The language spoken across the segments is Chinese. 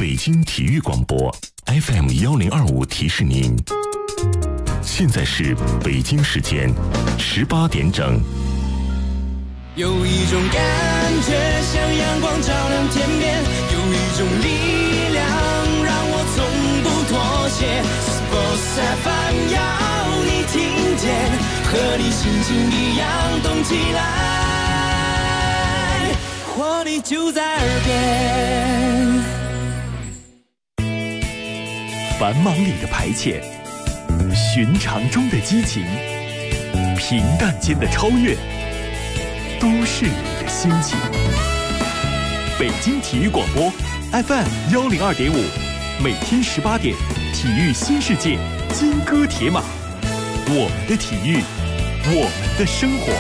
北京体育广播 FM1025提示您，现在是北京时间18点整。 有一种感觉像阳光照亮天边，有一种力量让我从不妥协。Sports FM 要你听见，和你心情一样动起来，活力就在耳边。 繁忙里的排遣，寻常中的激情，平淡间的超越，都市里的心情。北京体育广播 FM102.5，每天18点，体育新世界，金戈铁马，我们的体育，我们的生活。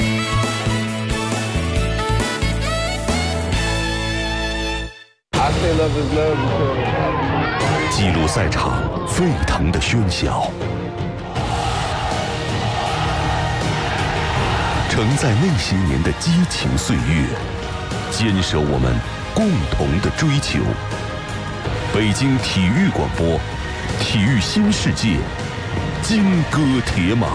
记录赛场沸腾的喧嚣，承载那些年的激情岁月，坚守我们共同的追求。北京体育广播，体育新世界，金戈铁马。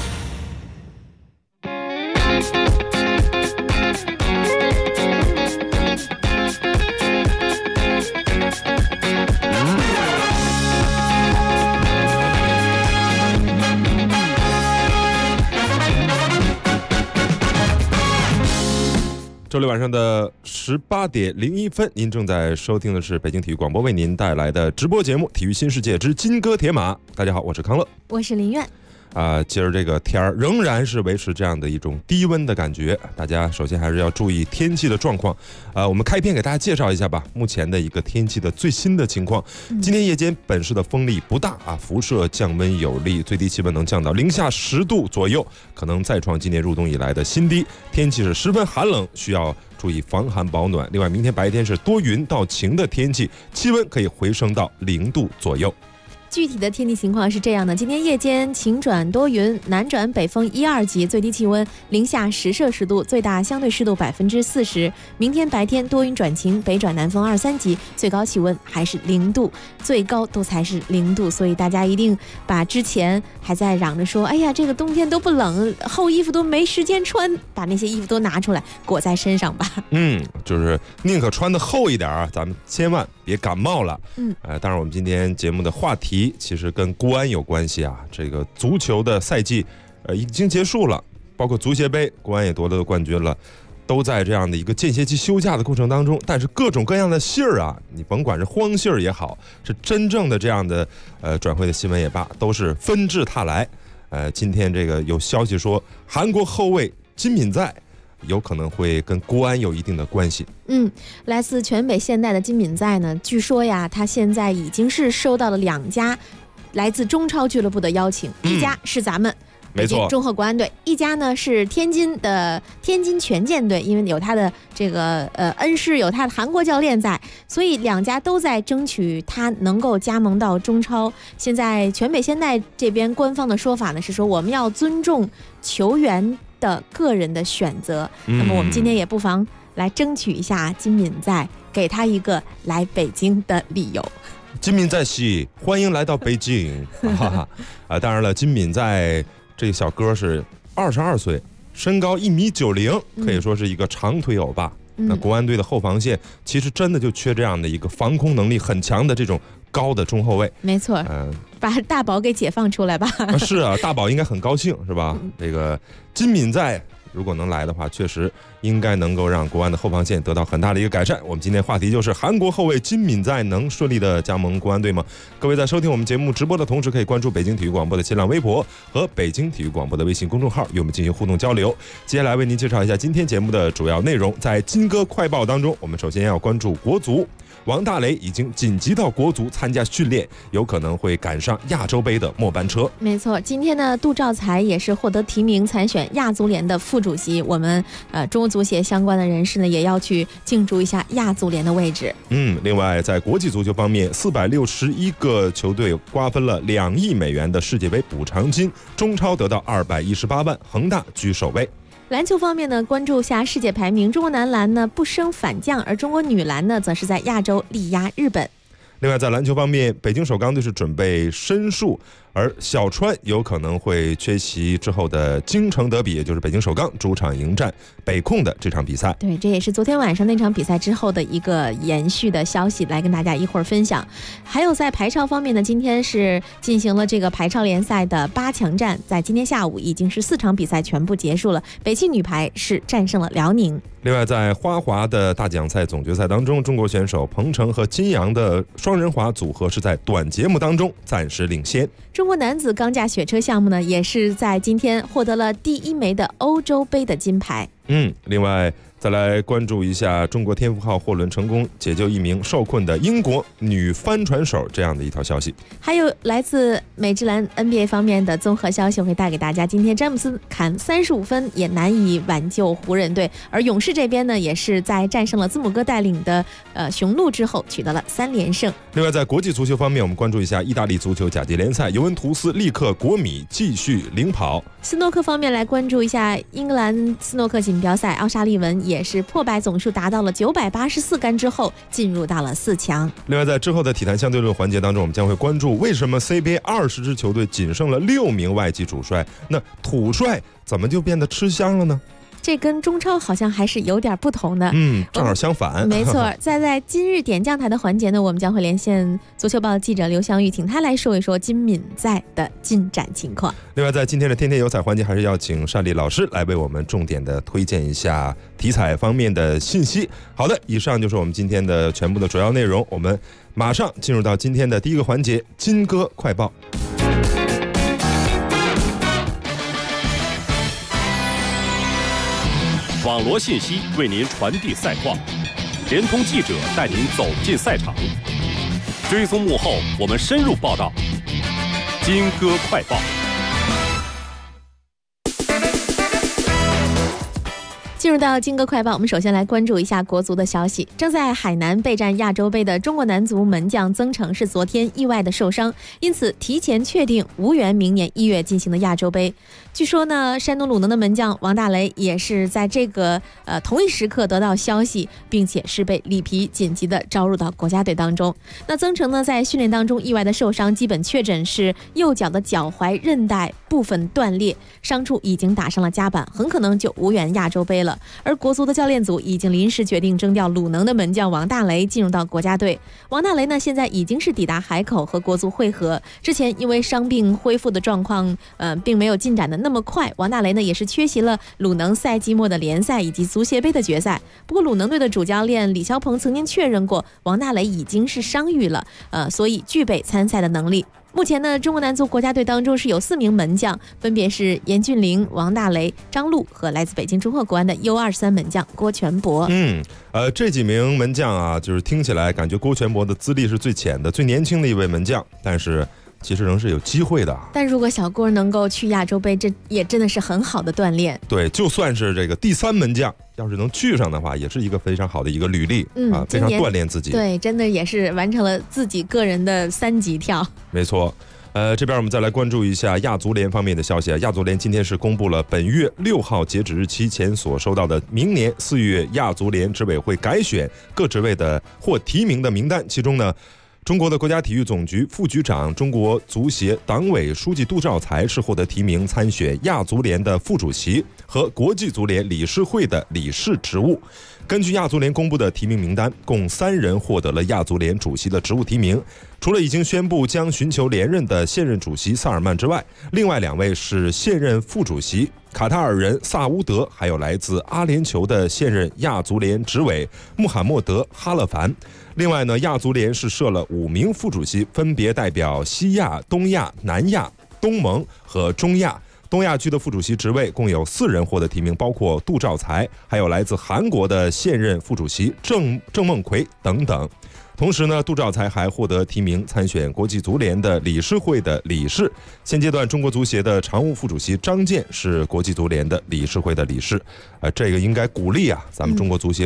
周六晚上的18点01分，您正在收听的是北京体育广播为您带来的直播节目《体育新世界之金戈铁马》。大家好，我是康乐， 我是林苑。 今儿这个天儿仍然是维持这样的一种低温的感觉，大家首先还是要注意天气的状况。我们开篇给大家介绍一下吧，目前的一个天气的最新的情况。今天夜间本市的风力不大啊，辐射降温有力，最低气温能降到零下10度左右，可能再创今年入冬以来的新低。天气是十分寒冷，需要注意防寒保暖。另外，明天白天是多云到晴的天气，气温可以回升到0度左右。 具体的天气情况是这样的：今天夜间晴转多云，南转北风1、2级，最低气温零下10摄氏度，最大相对湿度40%。明天白天多云转晴，北转南风2、3级，最高气温还是0度，最高都才是0度。所以大家一定把之前还在嚷着说，哎呀，这个冬天都不冷，厚衣服都没时间穿，把那些衣服都拿出来裹在身上吧。 就是宁可穿的厚一点啊，咱们千万别感冒了。当然我们今天节目的话题其实跟国安有关系啊。这个足球的赛季已经结束了，包括足协杯，国安也夺得冠军了，都在这样的一个间歇期休假的过程当中。但是各种各样的信儿啊，你甭管是荒信儿也好，是真正的这样的转会的新闻也罢，都是纷至沓来。今天这个有消息说，韩国后卫金敏在有可能会跟国安有一定的关系。 来自全北现代的金敏在呢，据说呀，他现在已经是收到了2家来自中超俱乐部的邀请，一家是咱们北京中赫国安队，一家呢是天津的天津权健队，因为有他的这个恩师，有他的韩国教练在，所以2家都在争取他能够加盟到中超。现在全北现代这边官方的说法呢是说，我们要尊重球员的个人的选择。那么我们今天也不妨来争取一下金敏在，给他一个来北京的理由。 金敏在西，欢迎来到北京。当然了，金敏在这个小哥是22岁，身高1.90米，可以说是一个长腿欧巴。那国安队的后防线其实真的就缺这样的一个防空能力很强的这种高的中后卫。 没错，把大宝给解放出来吧。 是啊，大宝应该很高兴是吧？这个金敏在如果能来的话，确实应该能够让国安的后防线得到很大的一个改善。我们今天话题就是韩国后卫金敏在能顺利的加盟国安队吗？各位在收听我们节目直播的同时，可以关注北京体育广播的新浪微博和北京体育广播的微信公众号，与我们进行互动交流。接下来为您介绍一下今天节目的主要内容。在金戈快报当中，我们首先要关注国足。王大雷已经紧急到国足参加训练，有可能会赶上亚洲杯的末班车。 没错，今天呢，杜兆才也是获得提名参选亚足联的副主席。我们中国足协相关的人士呢，也要去竞逐一下亚足联的位置。 另外在国际足球方面，461个球队瓜分了2亿美元的世界杯补偿金，中超得到218万，恒大居首位。 篮球方面呢，关注下世界排名，中国男篮呢不升反降，而中国女篮呢则是在亚洲力压日本。 另外，在篮球方面，北京首钢队是准备申诉，而小川有可能会缺席之后的京城德比，也就是北京首钢主场迎战北控的这场比赛。 对，这也是昨天晚上那场比赛之后的一个延续的消息，来跟大家一会儿分享。还有在排超方面呢，今天是进行了这个排超联赛的8强战，在今天下午已经是4场比赛全部结束了，北汽女排是战胜了辽宁。 另外，在花滑的大奖赛总决赛当中，中国选手彭程和金阳的双人滑组合是在短节目当中暂时领先。 中国男子钢架雪车项目呢，也是在今天获得了第1枚的欧洲杯的金牌。 另外再来关注一下中国天福号货轮成功解救1名受困的英国女帆船手这样的一条消息。 还有来自美职篮 NBA 方面的综合消息会带给大家。今天詹姆斯砍35分也难以挽救湖人队，而勇士这边呢，也是在战胜了字母哥带领的雄鹿之后取得了3连胜。 另外在国际足球方面，我们关注一下意大利足球甲级联赛，尤文图斯力克国米继续领跑。 斯诺克方面来关注一下英格兰斯诺克锦标赛，奥沙利文也是破百总数达到了984杆之后进入到了4强。 另外在之后的体坛相对论环节当中，我们将会关注为什么 CBA 20支球队仅剩了6名外籍主帅，那土帅怎么就变得吃香了呢？ 这跟中超好像还是有点不同的， 正好相反。 没错，在今日点将台的环节呢，我们将会连线足球报记者刘翔玉，请他来说一说金敏在的进展情况。 另外，在今天的天天有彩环节，还是要请单丽老师来为我们重点的推荐一下体彩方面的信息。好的，以上就是我们今天的全部的主要内容，我们马上进入到今天的第一个环节——金歌快报。 网罗信息为您传递赛况，联通记者带您走进赛场，追踪幕后，我们深入报道。金歌快报。 进入到金歌快报，我们首先来关注一下国足的消息。正在海南备战亚洲杯的中国男足门将曾诚是昨天意外的受伤，因此提前确定无缘明年1月进行的亚洲杯。据说呢，山东鲁能的门将王大雷也是在这个同一时刻得到消息，并且是被里皮紧急的招入到国家队当中。那曾诚呢，在训练当中意外的受伤，基本确诊是右脚的脚踝韧带部分断裂，伤处已经打上了夹板，很可能就无缘亚洲杯了。而国足的教练组已经临时决定征调鲁能的门将王大雷进入到国家队。王大雷呢，现在已经是抵达海口和国足会合。之前因为伤病恢复的状况，并没有进展的那么快。王大雷呢，也是缺席了鲁能赛季末的联赛以及足协杯的决赛。不过鲁能队的主教练李霄鹏曾经确认过，王大雷已经是伤愈了，所以具备参赛的能力。目前呢，中国男足国家队当中是有4名门将，分别是严俊凌、王大雷、张路和来自北京中赫国安的 U23 门将郭全博。 这几名门将啊，就是听起来感觉郭全博的资历是最浅的、最年轻的一位门将，但是其实仍是有机会的。 但如果小郭能够去亚洲杯，这也真的是很好的锻炼。 对，就算是这个第3门将，要是能去上的话，也是一个非常好的一个履历，非常锻炼自己。 对，真的也是完成了自己个人的3级跳。 没错。这边我们再来关注一下亚足联方面的消息啊。亚足联今天是公布了本月6号截止日期前所收到的明年4月亚足联执委会改选各职位的或提名的名单，其中呢，中国的国家体育总局副局长、中国足协党委书记杜兆才是获得提名参选亚足联的副主席和国际足联理事会的理事职务。根据亚足联公布的提名名单，共3人获得了亚足联主席的职务提名。除了已经宣布将寻求连任的现任主席萨尔曼之外，另外2位是现任副主席卡塔尔人萨乌德，还有来自阿联酋的现任亚足联执委穆罕默德·哈勒凡。另外呢，亚足联是设了5名副主席，分别代表西亚、东亚、南亚、东盟和中亚。东亚区的副主席职位共有4人获得提名，包括杜兆才，还有来自韩国的现任副主席郑梦奎等等。同时呢，杜兆才还获得提名参选国际足联的理事会的理事。现阶段，中国足协的常务副主席张健是国际足联的理事会的理事。这个应该鼓励啊，咱们中国足协有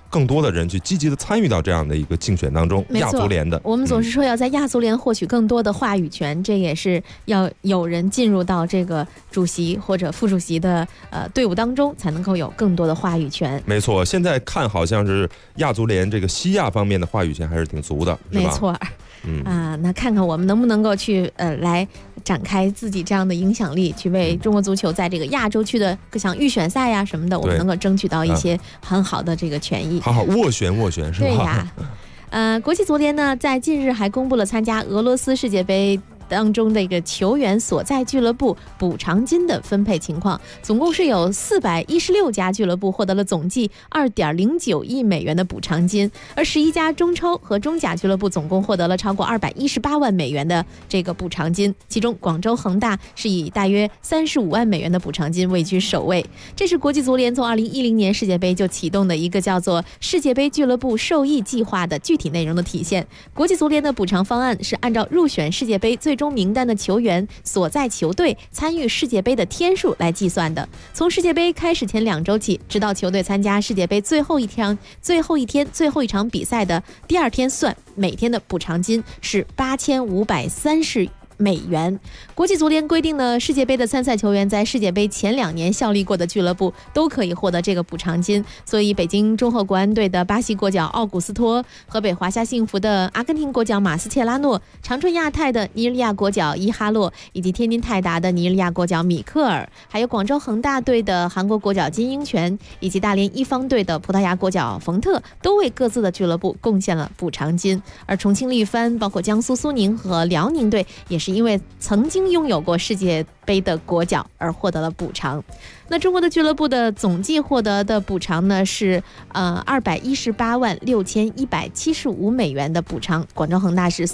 更多的人去积极的参与到这样的一个竞选当中。亚足联的， 我们总是说要在亚足联获取更多的话语权，这也是要有人进入到这个主席或者副主席的队伍当中，才能够有更多的话语权。 没错，现在看好像是亚足联这个西亚方面的话语权还是挺足的，是吧？ 没错。那看看我们能不能够去来展开自己这样的影响力，去为中国足球在这个亚洲区的各项预选赛呀什么的，我们能够争取到一些很好的这个权益。 好好斡旋是吧？ 对呀。国际足联呢，在近日还公布了参加俄罗斯世界杯当中的一个球员所在俱乐部补偿金的分配情况，总共是有416家俱乐部获得了总计2.09亿美元的补偿金，而11家中超和中甲俱乐部总共获得了超过218万美元的这个补偿金，其中广州恒大是以大约35万美元的补偿金位居首位。这是国际足联从2010年世界杯就启动的一个叫做世界杯俱乐部受益计划的具体内容的体现。国际足联的补偿方案是按照入选世界杯最终名单的球员所在球队参与世界杯的天数来计算的，从世界杯开始前2周起，直到球队参加世界杯最后一场比赛的第2天算，每天的补偿金是8530美元。国际足联规定呢，世界杯的参赛球员在世界杯前2年效力过的俱乐部都可以获得这个补偿金，所以北京中赫国安队的巴西国脚奥古斯托，河北华夏幸福的阿根廷国脚马斯切拉诺，长春亚泰的尼日利亚国脚伊哈洛，以及天津泰达的尼日利亚国脚米克尔，还有广州恒大队的韩国国脚金英权，以及大连一方队的葡萄牙国脚冯特，都为各自的俱乐部贡献了补偿金。而重庆力帆，包括江苏苏宁和辽宁队，也是因为曾经拥有过世界杯的国脚而获得了补偿。那中国的俱乐部的总计获得的补偿呢是218万6175美元的补偿，广州恒大是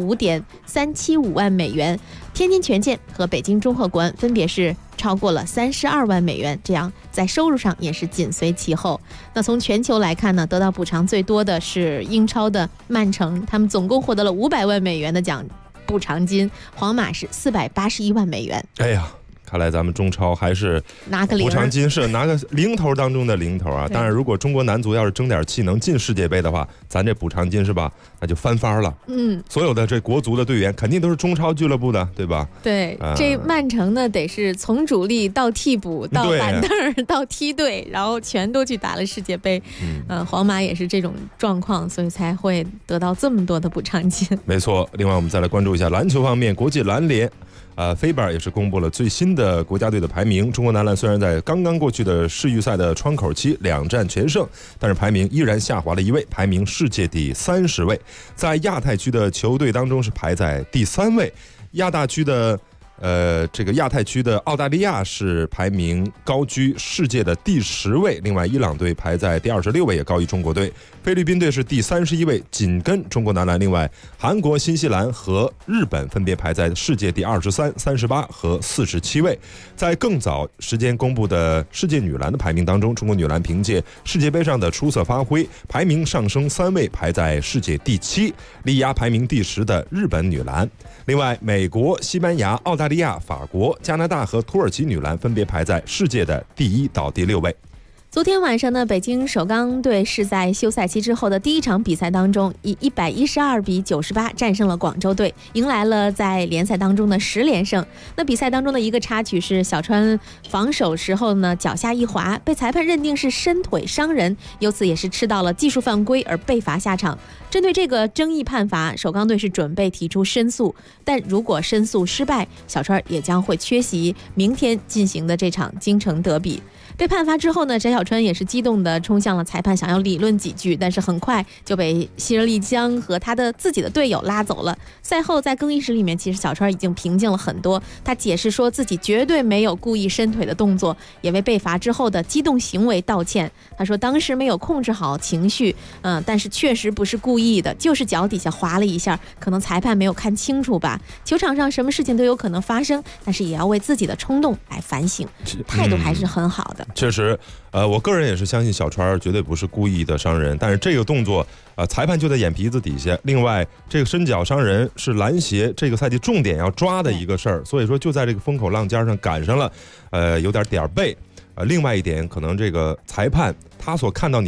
35.375万美元，天津权健和北京中赫国安分别是超过了32万美元，这样在收入上也是紧随其后。那从全球来看呢，得到补偿最多的是英超的曼城，他们总共获得了500万美元的补偿金，皇马是481万美元。 哎呀，看来咱们中超还是拿个零， 补偿金是拿个零头当中的零头啊！当然，如果中国男足要是争点气能进世界杯的话，咱这补偿金是吧，那就翻番了。所有的这国足的队员肯定都是中超俱乐部的，对吧？ 对，这曼城呢得是从主力到替补到板凳到梯队，然后全都去打了世界杯。皇马也是这种状况，所以才会得到这么多的补偿金。 没错。另外，我们再来关注一下篮球方面，国际篮联。FIBA 也是公布了最新的国家队的排名。中国男篮虽然在刚刚过去的世预赛的窗口期2战全胜，但是排名依然下滑了1位，排名世界第30位。在亚太区的球队当中是排在第3位。亚大区的这个亚太区的澳大利亚是排名高居世界的第10位，另外伊朗队排在第26位，也高于中国队。菲律宾队是第31位，紧跟中国男篮。另外，韩国、新西兰和日本分别排在世界第23、38和47位。在更早时间公布的世界女篮的排名当中，中国女篮凭借世界杯上的出色发挥，排名上升3位，排在世界第7，力压排名第10的日本女篮。另外，美国、西班牙、澳大利亚、法国、加拿大和土耳其女篮分别排在世界的第1到第6位。 昨天晚上呢，北京首钢队是在休赛期之后的第一场比赛当中，以112比98战胜了广州队，迎来了在联赛当中的10连胜。那比赛当中的一个插曲是小川防守时候呢，脚下一滑，被裁判认定是伸腿伤人，由此也是吃到了技术犯规而被罚下场。针对这个争议判罚，首钢队是准备提出申诉，但如果申诉失败，小川也将会缺席明天进行的这场京城德比。被判罚之后呢，翟小川也是激动地冲向了裁判，想要理论几句，但是很快就被希尔利江和他的自己的队友拉走了。赛后在更衣室里面，其实小川已经平静了很多，他解释说自己绝对没有故意伸腿的动作，也为被罚之后的激动行为道歉。他说当时没有控制好情绪，但是确实不是故意的，就是脚底下滑了一下，可能裁判没有看清楚吧。球场上什么事情都有可能发生，但是也要为自己的冲动来反省，态度还是很好的。 确实，我个人也是相信小川绝对不是故意的伤人，但是这个动作，裁判就在眼皮子底下。另外，这个伸脚伤人是篮协这个赛季重点要抓的一个事儿，所以说就在这个风口浪尖上赶上了，有点背。另外一点，可能这个裁判他所看到你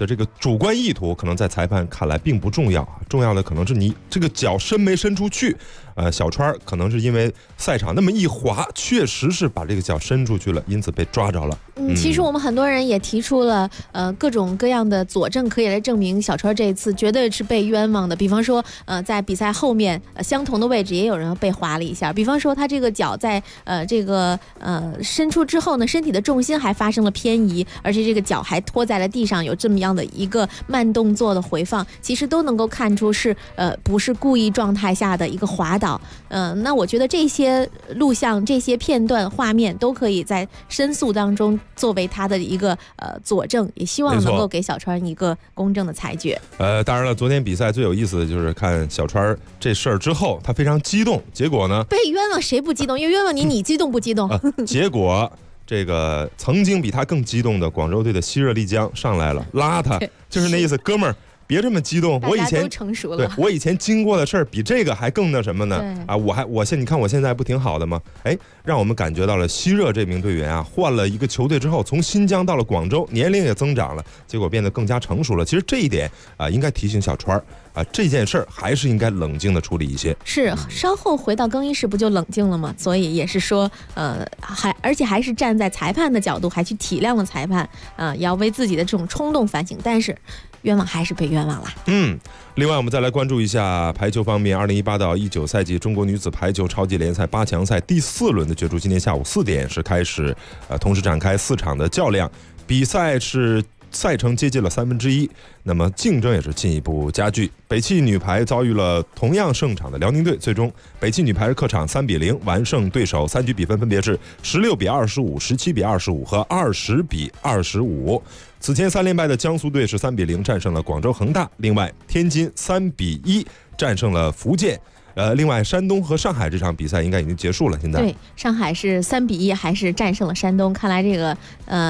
的这个主观意图，可能在裁判看来并不重要，重要的可能是你这个脚伸没伸出去。小川可能是因为赛场那么一滑，确实是把这个脚伸出去了，因此被抓着了。 其实我们很多人也提出了各种各样的佐证，可以来证明小川这一次绝对是被冤枉的。比方说在比赛后面相同的位置也有人被划了一下，比方说他这个脚在伸出之后呢，身体的重心还发生了偏移，而且这个脚还拖在了地上，有这么样的一个慢动作的回放，其实都能够看出是不是故意状态下的一个滑倒。那我觉得这些录像、这些片段画面都可以在申诉当中作为他的一个佐证，也希望能够给小川一个公正的裁决。 当然了，昨天比赛最有意思的就是看小川这事儿之后，他非常激动，结果呢， 被冤枉谁不激动？因为冤枉你，你激动不激动？ 结果这个曾经比他更激动的广州队的昔热丽江上来了，拉他，就是那意思，哥们儿。别这么激动，我以前都成熟了。 对，我以前经过的事儿比这个还更那什么呢？你看我现在不挺好的吗？让我们感觉到了昔热这名队员啊，换了一个球队之后，从新疆到了广州，年龄也增长了，结果变得更加成熟了。其实这一点应该提醒小川这件事儿还是应该冷静的处理一些。是， 稍后回到更衣室不就冷静了吗？所以也是说，而且还是站在裁判的角度，还去体谅了裁判，要为自己的这种冲动反省。但是冤枉还是被冤枉了。 另外我们再来关注一下排球方面，2018到19赛季中国女子排球超级联赛8强赛第4轮的角逐，今天下午4点是开始，同时展开4场的较量，比赛是赛程接近了1/3，那么竞争也是进一步加剧。北汽女排遭遇了同样胜场的辽宁队，最终北汽女排是客场3比0完胜对手，3局比分分别是16比25、17比25和20比25。此前3连败的江苏队是3比0战胜了广州恒大，另外天津3比1战胜了福建。另外山东和上海这场比赛应该已经结束了。现在对，上海是3比1还是战胜了山东。看来这个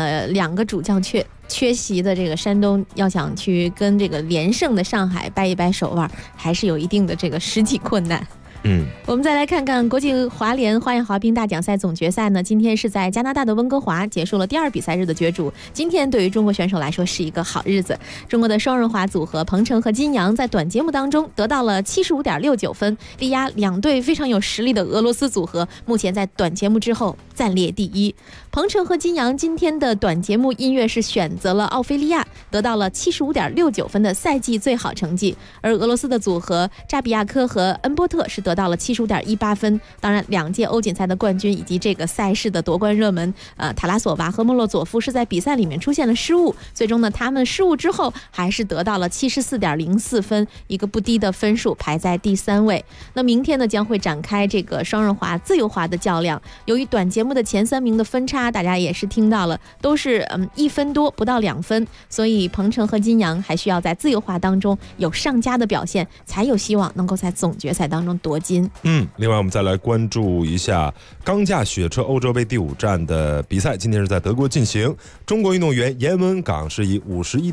2个主将缺席的这个山东要想去跟这个连胜的上海掰一掰手腕，还是有一定的这个实际困难。我们再来看看国际滑联花样滑冰大奖赛总决赛呢，今天是在加拿大的温哥华结束了第2比赛日的角逐。今天对于中国选手来说是一个好日子，中国的双人滑组合彭程和金阳在短节目当中得到了75.69分，力压2队非常有实力的俄罗斯组合，目前在短节目之后暂列第1。彭程和金阳今天的短节目音乐是选择了奥菲利亚，得到了75.69分的赛季最好成绩，而俄罗斯的组合扎比亚科和恩波特是得到了75.18分。当然2届欧锦赛的冠军以及这个赛事的夺冠热门塔拉索娃和莫洛佐夫是在比赛里面出现了失误，最终呢他们失误之后还是得到了74.04分，一个不低的分数，排在第3位。那明天呢将会展开这个双人滑自由滑的较量，由于短节目的前3名的分差大家也是听到了，都是1分多不到2分，所以彭程和金阳还需要在自由滑当中有上佳的表现，才有希望能够在总决赛当中夺金。 另外我们再来关注一下钢架雪车欧洲杯第5站的比赛，今天是在德国进行，中国运动员严文港是以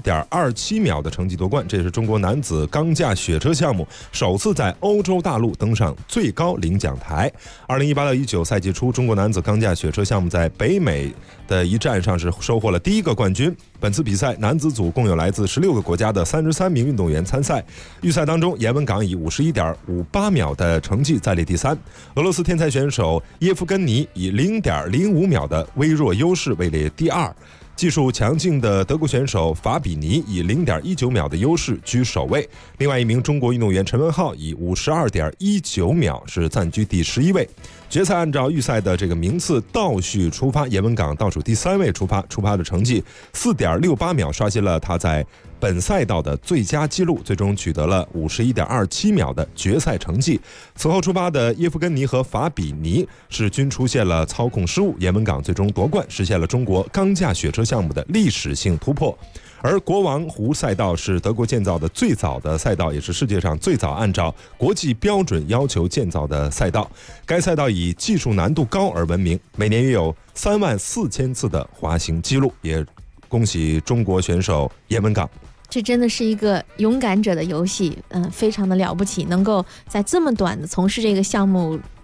51.27秒的成绩夺冠，这也是中国男子钢架雪车项目首次在欧洲大陆登上最高领奖台。2018到19赛季初，中国男子钢架雪车项目在北美的一站上是收获了第1个冠军。本次比赛男子组共有来自16个国家的33名运动员参赛，预赛当中严文港以51.58秒的成绩暂列第3，俄罗斯天才选手耶夫根尼以0.05秒的微弱优势位列第2，技术强劲的德国选手法比尼以0.19秒的优势居首位，另外一名中国运动员陈文浩以52.19秒是暂居第11位。决赛按照预赛的这个名次倒序出发，严文港倒数第3位出发的成绩4.68秒刷新了他在本赛道的最佳纪录，最终取得了51.27秒的决赛成绩。此后出发的耶夫根尼和法比尼是均出现了操控失误，严文港最终夺冠，实现了中国钢架雪车项目的历史性突破。而国王湖赛道是德国建造的最早的赛道，也是世界上最早按照国际标准要求建造的赛道。该赛道以技术难度高而闻名，每年约有34000次的滑行记录，也恭喜中国选手严文港。 这真的是一个勇敢者的游戏，非常的了不起，能够在这么短的从事这个项目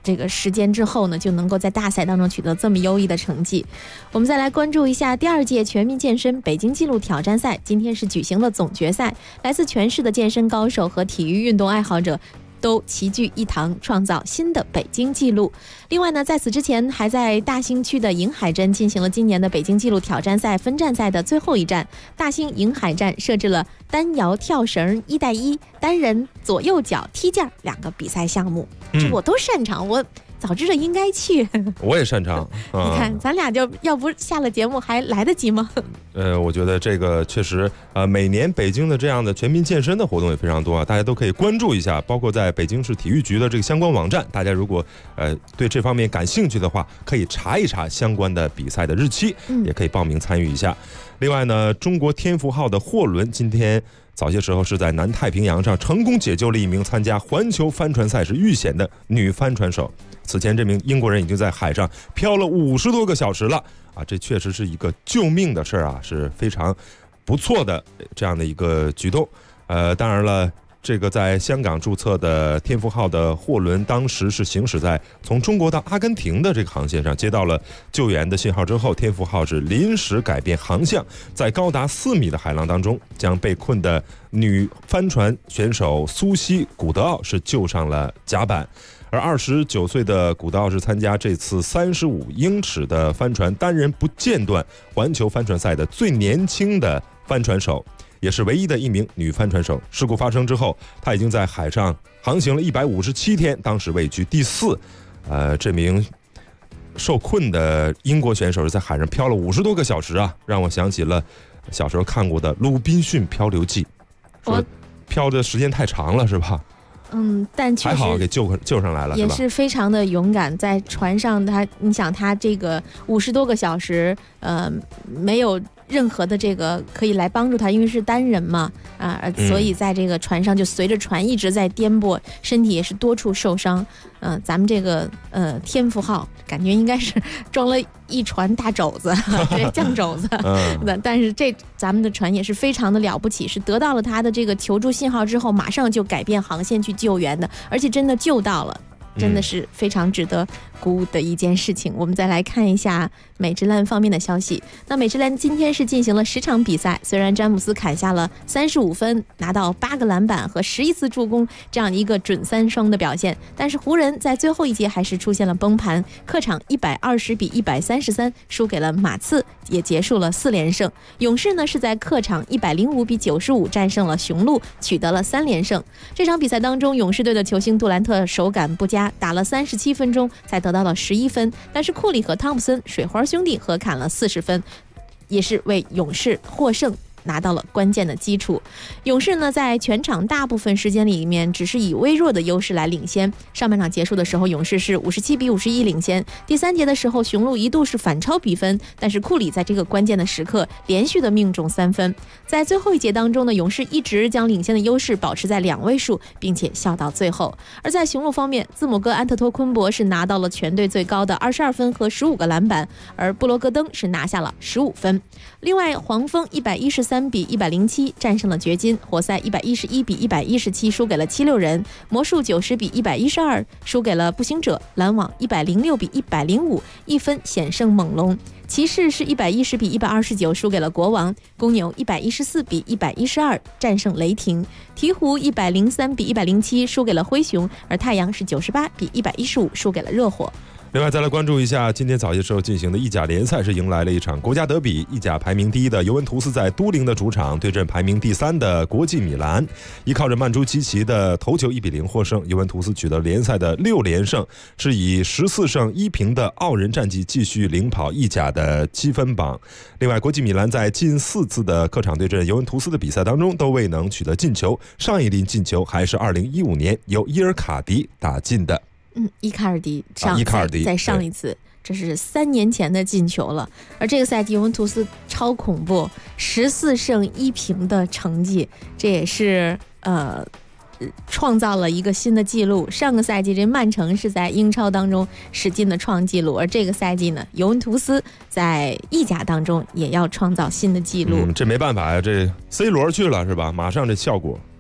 这个时间之后呢，就能够在大赛当中取得这么优异的成绩。我们再来关注一下第2届全民健身北京纪录挑战赛，今天是举行了总决赛，来自全市的健身高手和体育运动爱好者都齐聚一堂，创造新的北京纪录。另外呢，在此之前还在大兴区的银海镇进行了今年的北京纪录挑战赛分站赛的最后一站。大兴银海站设置了单摇跳绳1带1、单人左右脚踢毽2个比赛项目，这我都擅长，我早知道应该去。 我也擅长。 你看，咱俩就要不下了节目还来得及吗？ 我觉得这个确实，每年北京的这样的全民健身的活动也非常多啊，大家都可以关注一下，包括在北京市体育局的这个相关网站，大家如果对这方面感兴趣的话，可以查一查相关的比赛的日期，也可以报名参与一下。另外呢，中国天福号的货轮今天早些时候是在南太平洋上成功解救了一名参加环球帆船赛事遇险的女帆船手。此前这名英国人已经在海上漂了50多个小时了啊，这确实是一个救命的事啊，是非常不错的这样的一个举动。当然了，这个在香港注册的天福号的货轮当时是行驶在从中国到阿根廷的这个航线上，接到了救援的信号之后，天福号是临时改变航向，在高达4米的海浪当中，将被困的女帆船选手苏西·古德奥是救上了甲板。而29岁的古德奥是参加这次35英尺的帆船单人不间断环球帆船赛的最年轻的帆船手，也是唯一的一名女帆船手。事故发生之后，她已经在海上航行了157天，当时位居第4。这名受困的英国选手是在海上漂了50多个小时啊，让我想起了小时候看过的《鲁滨逊漂流记》，说漂的时间太长了，是吧？ 但确实还好给救上来了， 也是非常的勇敢。在船上你想他这个50多个小时，没有任何的这个可以来帮助他，因为是单人嘛，所以在这个船上就随着船一直在颠簸，身体也是多处受伤。咱们这个天福号感觉应该是装了一船大肘子，酱肘子。但是咱们的船也是非常的了不起，是得到了他的这个求助信号之后，马上就改变航线去救援的，而且真的救到了。真的是非常值得鼓舞的一件事情。我们再来看一下美职篮方面的消息。那美职篮今天是进行了10场比赛，虽然詹姆斯砍下了35分，拿到8个篮板和11次助攻这样一个准3双的表现，但是湖人在最后一节还是出现了崩盘，客场120比133输给了马刺，也结束了4连胜。勇士呢是在客场105比95战胜了雄鹿，取得了3连胜。这场比赛当中，勇士队的球星杜兰特手感不佳，打了37分钟才得到了11分，但是库里和汤普森水花兄弟合砍了40分，也是为勇士获胜拿到了关键的基础。勇士呢在全场大部分时间里面只是以微弱的优势来领先，上半场结束的时候勇士是57比51领先，第3节的时候雄鹿一度是反超比分，但是库里在这个关键的时刻连续的命中3分。在最后一节当中呢，勇士一直将领先的优势保持在2位数，并且笑到最后。而在雄鹿方面，字母哥安特托昆博是拿到了全队最高的22分和15个篮板，而布罗格登是拿下了15分。另外黄蜂113比107战胜了掘金，活塞111比117输给了76人，魔术90比112输给了步行者，篮网106比105一分险胜猛龙，骑士是110比129输给了国王，公牛114比112战胜雷霆，鹈鹕103比107输给了灰熊，而太阳是98比115输给了热火。 另外再来关注一下今天早些时候进行的意甲联赛，是迎来了一场国家德比。意甲排名第1的尤文图斯在都灵的主场对阵排名第3的国际米兰，依靠着曼朱基奇的头球1比0获胜，尤文图斯取得联赛的6连胜，是以14胜1平的傲人战绩继续领跑意甲的积分榜。另外国际米兰在近4次的客场对阵尤文图斯的比赛当中都未能取得进球，上一粒进球还是2015年由伊尔卡迪打进的。 伊卡尔迪在上一次，这是3年前的进球了。而这个赛季尤文图斯超恐怖，14胜1平的成绩，这也是创造了一个新的记录。上个赛季这曼城是在英超当中使劲的创纪录，而这个赛季呢，尤文图斯在意甲当中也要创造新的记录。 这没办法呀，这 C 罗去了是吧？马上这效果。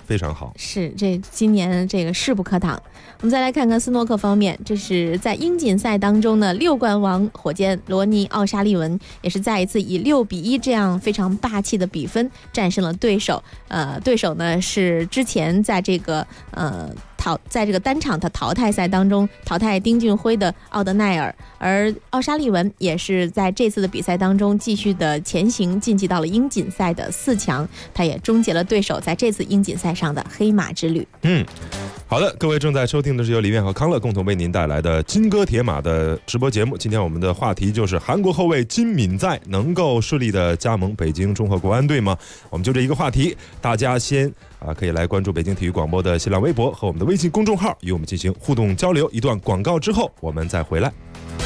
非常好。 是，这今年这个势不可挡。我们再来看看斯诺克方面，这是在英锦赛当中呢，6冠王火箭罗尼·奥沙利文也是再一次以6-1这样非常霸气的比分战胜了对手。对手呢是之前在这个在这个单场的淘汰赛当中淘汰丁俊晖的奥德奈尔，而奥沙利文也是在这次的比赛当中继续的前行，晋级到了英锦赛的4强，他也终结了对手在这次英锦赛上的黑马之旅。 好的，各位正在收听的是由李苑和康乐共同为您带来的金戈铁马的直播节目。今天我们的话题就是韩国后卫金敏在能够顺利的加盟北京中赫国安队吗？我们就这一个话题，大家先可以来关注北京体育广播的新浪微博和我们的微信公众号，与我们进行互动交流。一段广告之后，我们再回来。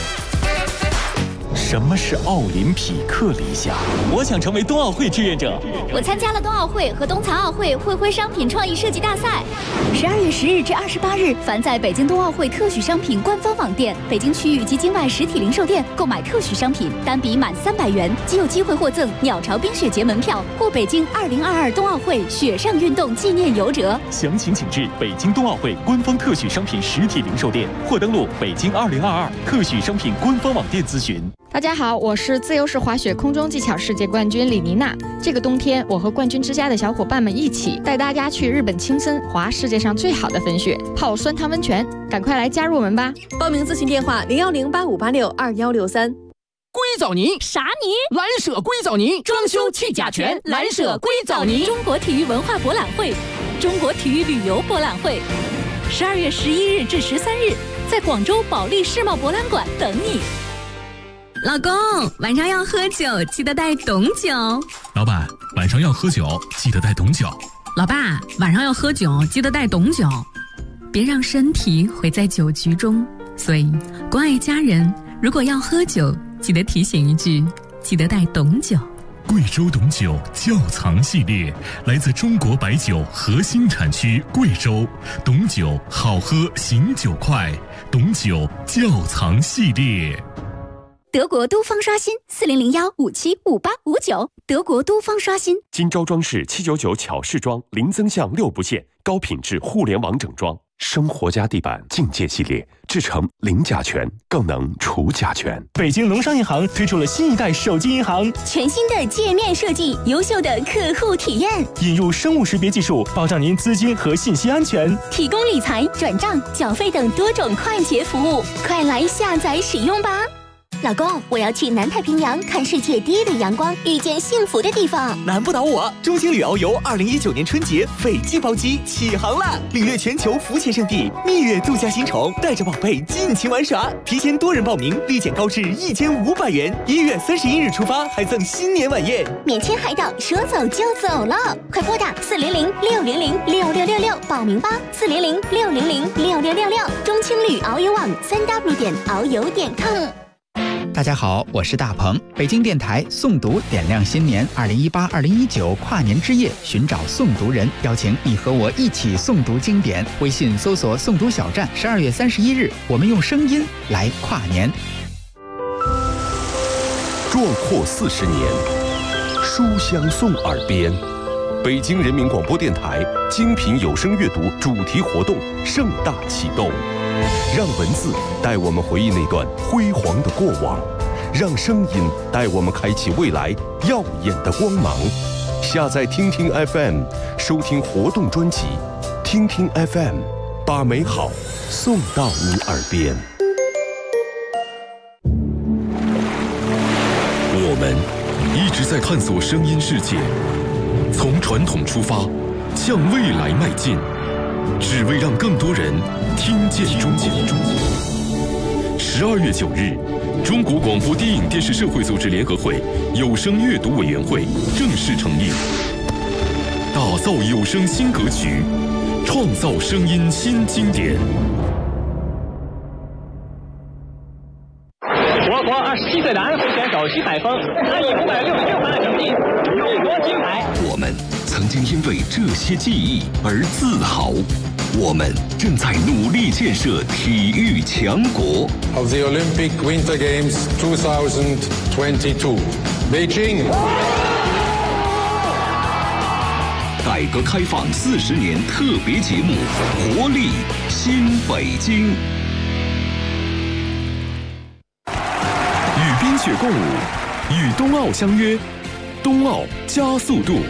什么是奥林匹克理想？我想成为冬奥会志愿者。 我参加了冬奥会和冬残奥会会徽商品创意设计大赛。12月10日至28日，凡在北京冬奥会特许商品官方网店、北京区域及境外实体零售店购买特许商品，单笔满300元，即有机会获赠鸟巢冰雪节门票或北京2022冬奥会雪上运动纪念游折。 详情请至北京冬奥会官方特许商品实体零售店，或登录北京2022特许商品官方网店咨询。 大家好，我是自由式滑雪空中技巧世界冠军李妮娜。这个冬天，我和冠军之家的小伙伴们一起带大家去日本青森滑世界上最好的粉雪，泡酸汤温泉，赶快来加入我们吧！ 报名咨询电话01085862163。 硅藻泥啥泥？ 蓝舍硅藻泥，装修去甲醛，蓝舍硅藻泥。 中国体育文化博览会，中国体育旅游博览会，12月11日至13日，在广州保利世贸博览馆等你。 老公，晚上要喝酒，记得带董酒。 老板，晚上要喝酒，记得带董酒。 老爸，晚上要喝酒，记得带董酒。别让身体毁在酒局中。所以，关爱家人，如果要喝酒，记得提醒一句，记得带董酒。 贵州董酒窖藏系列，来自中国白酒核心产区贵州。董酒好喝，醒酒快。董酒窖藏系列。 德国都方刷新4001575859，德国都方刷新。 金招装饰799巧饰装，零增项6不限，高品质互联网整装。生活家地板境界系列，制成零甲醛，更能除甲醛。 北京农商银行推出了新一代手机银行， 全新的界面设计，优秀的客户体验， 引入生物识别技术，保障您资金和信息安全， 提供理财、转账、缴费等多种快捷服务，快来下载使用吧！老公，我要去南太平洋看世界第一缕阳光，遇见幸福的地方。 难不倒我！中青旅遨游2019年春节斐济包机起航了，领略全球浮潜圣地，蜜月度假新宠，带着宝贝尽情玩耍。提前多人报名，立减高至1500元。1月31日出发，还赠新年晚宴， 免签海岛，说走就走了。快拨打400-600-6666报名吧！400-600-6666。中青旅遨游网3w.遨游.com。 大家好，我是大鹏。北京电台诵读点亮新年2018-2019跨年之夜，寻找诵读人，邀请你和我一起诵读经典。微信搜索诵读小站，12月31日，我们用声音来跨年。 壮阔40年，书香送耳边。北京人民广播电台精品有声阅读主题活动盛大启动。让文字带我们回忆那段辉煌的过往，让声音带我们开启未来耀眼的光芒。下载听听 FM， 收听活动专辑。听听 FM， 把美好送到你耳边。我们一直在探索声音世界，从传统出发，向未来迈进，只为让更多人听见中国。12月9日，中国广播电影电视社会组织联合会有声阅读委员会正式成立，打造有声新格局，创造声音新经典。 我国27岁的安徽选手徐海峰，他以566分的成绩勇夺金牌。 我们曾经因为这些记忆而自豪。我们正在努力建设体育强国。 Of the Olympic Winter Games 2022, Beijing. 改革开放40年特别节目《活力新北京》。与冰雪共舞，与冬奥相约，冬奥加速度。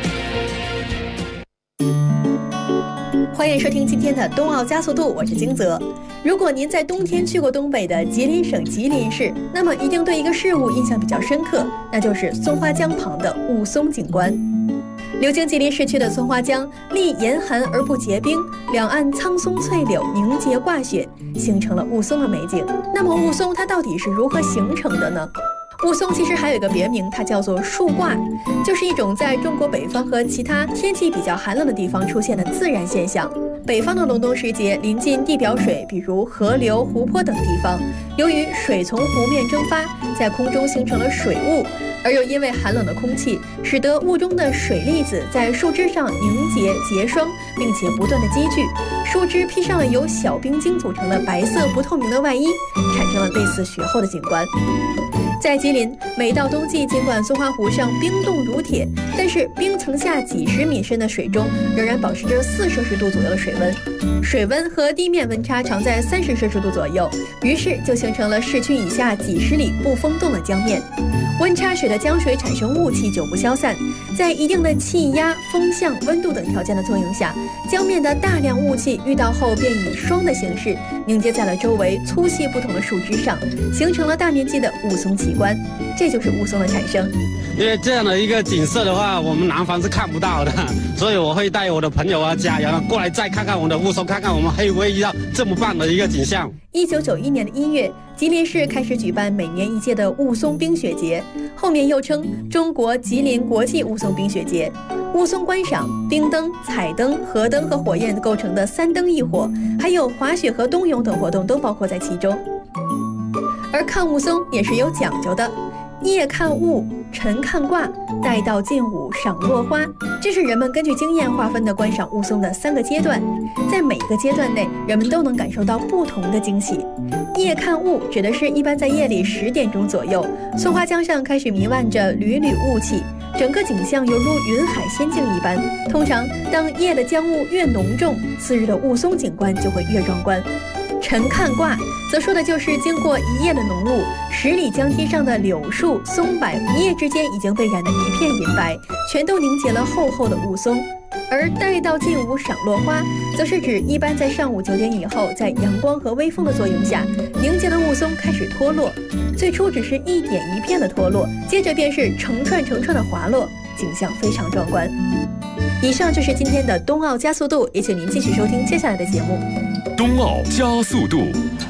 欢迎收听今天的冬奥加速度，我是金泽。如果您在冬天去过东北的吉林省吉林市，那么一定对一个事物印象比较深刻，那就是松花江旁的雾凇景观。流经吉林市区的松花江，历严寒而不结冰，两岸苍松翠柳凝结挂雪，形成了雾凇的美景。那么雾凇它到底是如何形成的呢？雾凇其实还有一个别名，它叫做树挂，就是一种在中国北方和其他天气比较寒冷的地方出现的自然现象。北方的隆冬时节，临近地表水，比如河流、湖泊等地方，由于水从湖面蒸发，在空中形成了水雾，而又因为寒冷的空气，使得雾中的水粒子在树枝上凝结结霜，并且不断的积聚，树枝披上了由小冰晶组成的白色不透明的外衣，产生了类似雪后的景观。在吉林，每到冬季，尽管松花湖上冰冻如铁，但是冰层下几十米深的水中仍然保持着4摄氏度左右的水温，水温和地面温差常在30摄氏度左右，于是就形成了市区以下几十里不封冻的江面。温差使得江水产生雾气久不消散，在一定的气压、风向、温度等条件的作用下，江面的大量雾气遇到后便以霜的形式凝结在了周围粗细不同的树枝上，形成了大面积的雾凇奇观，这就是雾凇的产生。 因为这样的一个景色的话，我们南方是看不到的，所以我会带我的朋友啊、家人过来再看看我们的雾凇，看看我们会不会遇到这么棒的一个景象。 1991年的1月，吉林市开始举办每年一届的雾凇冰雪节，后面又称中国吉林国际雾凇冰雪节。雾凇观赏、冰灯、彩灯、河灯和火焰构成的3灯一火，还有滑雪和冬泳等活动都包括在其中。而看雾凇也是有讲究的，夜看雾，晨看卦，待到近午赏落花，这是人们根据经验划分的观赏雾凇的3个阶段，在每个阶段内，人们都能感受到不同的惊喜。夜看雾指的是一般在夜里10点钟左右，松花江上开始弥漫着缕缕雾气，整个景象犹如云海仙境一般。通常当夜的江雾越浓重，次日的雾凇景观就会越壮观。晨看卦则说的就是经过一夜的浓雾，10里江堤上的柳树、松柏一夜之间已经被染得一片银白，全都凝结了厚厚的雾凇。而待到近午赏落花，则是指一般在上午9点以后，在阳光和微风的作用下，凝结的雾凇开始脱落。最初只是一点一片的脱落，接着便是成串成串的滑落，景象非常壮观。以上就是今天的冬奥加速度，也请您继续收听接下来的节目。 冬奥加速度。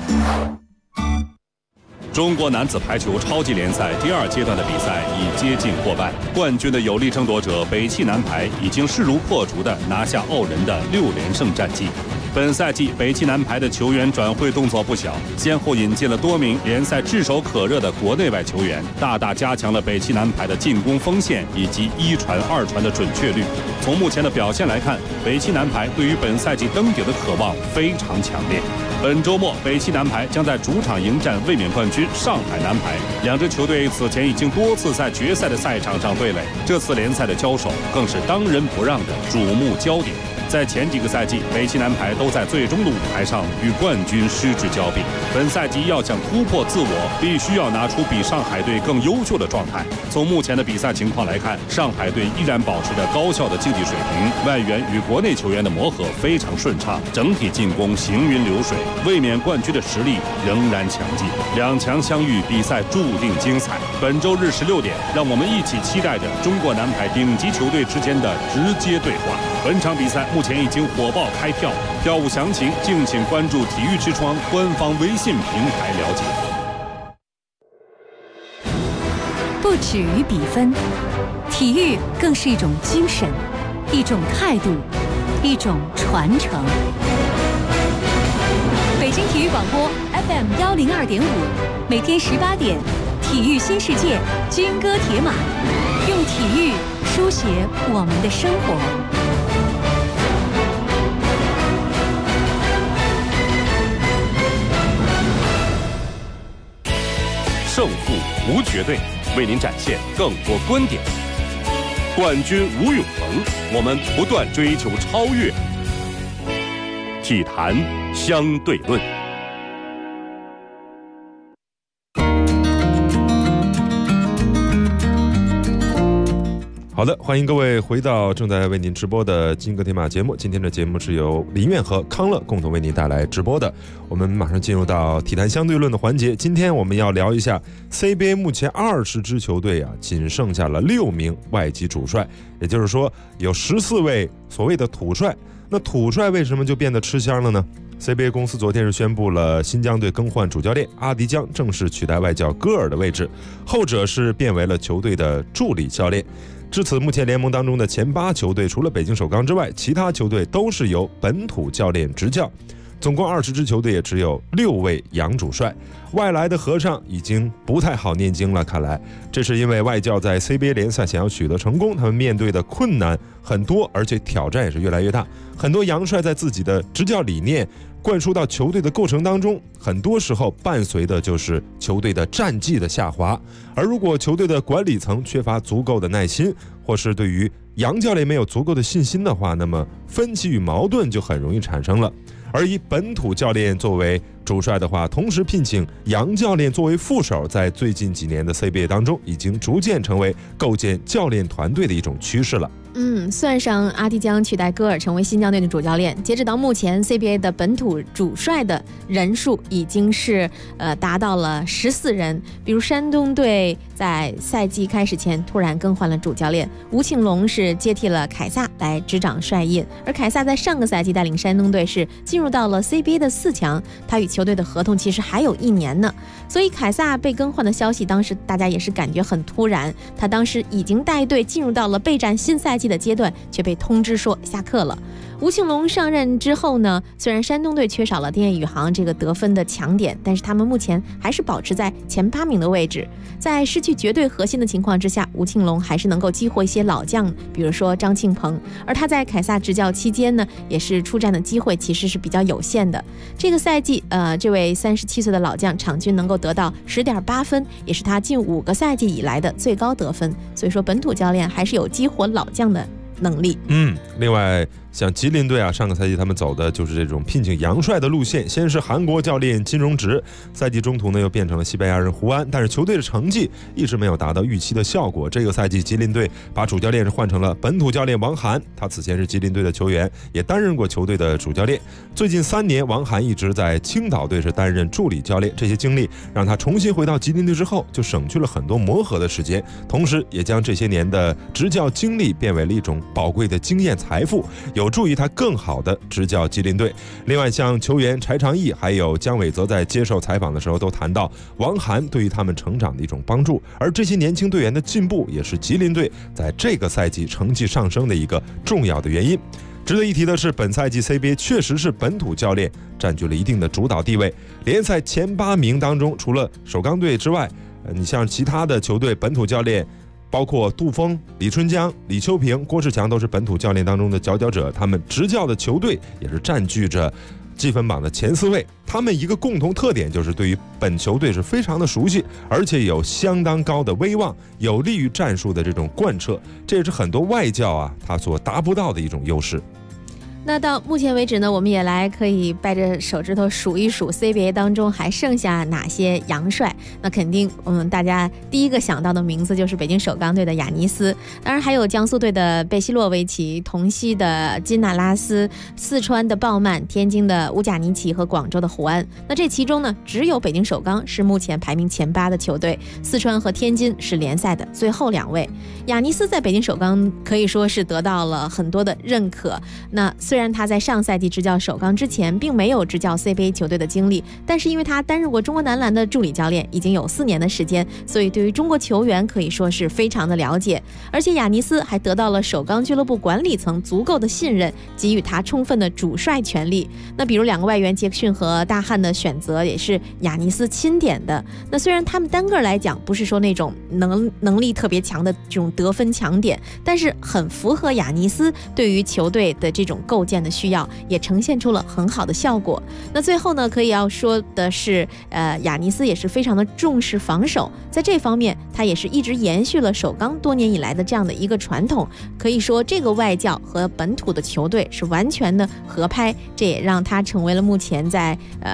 中国男子排球超级联赛第2阶段的比赛已接近过半，冠军的有力争夺者北汽男排已经势如破竹地拿下傲人的6连胜战绩。本赛季北汽男排的球员转会动作不小，先后引进了多名联赛炙手可热的国内外球员，大大加强了北汽男排的进攻锋线以及1传2传的准确率。从目前的表现来看，北汽男排对于本赛季登顶的渴望非常强烈。本周末，北汽男排将在主场迎战卫冕冠军上海男排，两支球队此前已经多次在决赛的赛场上对垒，这次联赛的交手更是当仁不让的瞩目焦点。在前几个赛季，北汽男排都在最终的舞台上与冠军失之交臂。本赛季要想突破自我，必须要拿出比上海队更优秀的状态。从目前的比赛情况来看，上海队依然保持着高效的竞技水平，外援与国内球员的磨合非常顺畅，整体进攻行云流水。卫冕冠军的实力仍然强劲，两强相遇，比赛注定精彩。本周日16点，让我们一起期待着中国男排顶级球队之间的直接对话。本场比赛目前已经火爆开票，票务详情敬请关注体育之窗官方微信平台了解。 不止于比分，体育更是一种精神，一种态度，一种传承。北京体育广播 FM 102.5，每天18点，体育新世界，军歌铁马，用体育书写我们的生活。 胜负无绝对，为您展现更多观点。 冠军无永恒，我们不断追求超越。体坛相对论。 好的，欢迎各位回到正在为您直播的金戈铁马节目。今天的节目是由林苑和康乐共同为您带来直播的。我们马上进入到体坛相对论的环节。今天我们要聊一下 CBA 目前20支球队啊，仅剩下了6名外籍主帅，也就是说有14位所谓的土帅。那土帅为什么就变得吃香了呢？CBA 公司昨天是宣布了新疆队更换主教练，阿迪江正式取代外教戈尔的位置，后者是变为了球队的助理教练。至此，目前联盟当中的前8球队，除了北京首钢之外，其他球队都是由本土教练执教。总共20支球队也只有6位洋主帅，外来的和尚已经不太好念经了。看来这是因为外教在 CBA 联赛想要取得成功，他们面对的困难很多，而且挑战也是越来越大。很多洋帅在自己的执教理念灌输到球队的过程当中，很多时候伴随的就是球队的战绩的下滑。而如果球队的管理层缺乏足够的耐心，或是对于洋教练没有足够的信心的话，那么分歧与矛盾就很容易产生了。而以本土教练作为主帅的话，同时聘请洋教练作为副手，在最近几年的 CBA 当中，已经逐渐成为构建教练团队的一种趋势了。 算上阿迪江取代戈尔成为新疆队的主教练，截止到目前 CBA 的本土主帅的人数已经是达到了14人。比如山东队在赛季开始前突然更换了主教练，吴庆龙是接替了凯撒来执掌帅印，而凯撒在上个赛季带领山东队是进入到了 CBA 的4强，他与球队的合同其实还有1年呢。所以凯撒被更换的消息，当时大家也是感觉很突然，他当时已经带队进入到了备战新赛季的阶段，却被通知说下课了。吴庆龙上任之后呢，虽然山东队缺少了丁彦雨航这个得分的强点，但是他们目前还是保持在前8名的位置。在失去绝对核心的情况之下，吴庆龙还是能够激活一些老将，比如说张庆鹏，而他在凯撒执教期间呢，也是出战的机会其实是比较有限的。这个赛季这位37岁的老将场均能够得到10.8分，也是他近5个赛季以来的最高得分。所以说本土教练还是有激活老将的能力。 另外像吉林队啊，上个赛季他们走的就是这种聘请洋帅的路线，先是韩国教练金荣植，赛季中途呢又变成了西班牙人胡安，但是球队的成绩一直没有达到预期的效果。这个赛季吉林队把主教练是换成了本土教练王涵，他此前是吉林队的球员，也担任过球队的主教练。最近3年，王涵一直在青岛队是担任助理教练，这些经历让他重新回到吉林队之后，就省去了很多磨合的时间，同时也将这些年的执教经历变为了一种宝贵的经验财富，有助于他更好的执教吉林队。另外像球员柴长义还有姜伟泽在接受采访的时候都谈到王涵对于他们成长的一种帮助，而这些年轻队员的进步也是吉林队在这个赛季成绩上升的一个重要的原因。值得一提的是，本赛季 CBA 确实是本土教练占据了一定的主导地位，联赛前8名当中，除了首钢队之外，你像其他的球队本土教练包括杜峰、李春江、李秋平、郭士强都是本土教练当中的佼佼者，他们执教的球队也是占据着积分榜的前4位。他们一个共同特点就是对于本球队是非常的熟悉，而且有相当高的威望，有利于战术的这种贯彻，这也是很多外教啊他所达不到的一种优势。 那到目前为止呢，我们也来可以掰着手指头数一数 CBA 当中还剩下哪些洋帅。那肯定大家第一个想到的名字就是北京首钢队的亚尼斯，当然还有江苏队的贝西洛维奇、同曦的金纳拉斯、四川的鲍曼、天津的乌贾尼奇和广州的胡安。那这其中呢，只有北京首钢是目前排名前8的球队，四川和天津是联赛的最后2位。亚尼斯在北京首钢可以说是得到了很多的认可。那虽然他在上赛季执教首钢之前并没有执教 CBA 球队的经历，但是因为他担任过中国男篮的助理教练，已经有4年的时间，所以对于中国球员可以说是非常的了解。而且亚尼斯还得到了首钢俱乐部管理层足够的信任，给予他充分的主帅权利。那比如2个外援杰克逊和大汉的选择也是亚尼斯钦点的。那虽然他们单个来讲不是说那种能力特别强的这种得分强点，但是很符合亚尼斯对于球队的这种构构建的需要，也呈现出了很好的效果。那最后呢，可以要说的是，亚尼斯也是非常的重视防守，在这方面他也是一直延续了首钢多年以来的这样的一个传统。可以说这个外教和本土的球队是完全的合拍，这也让他成为了目前在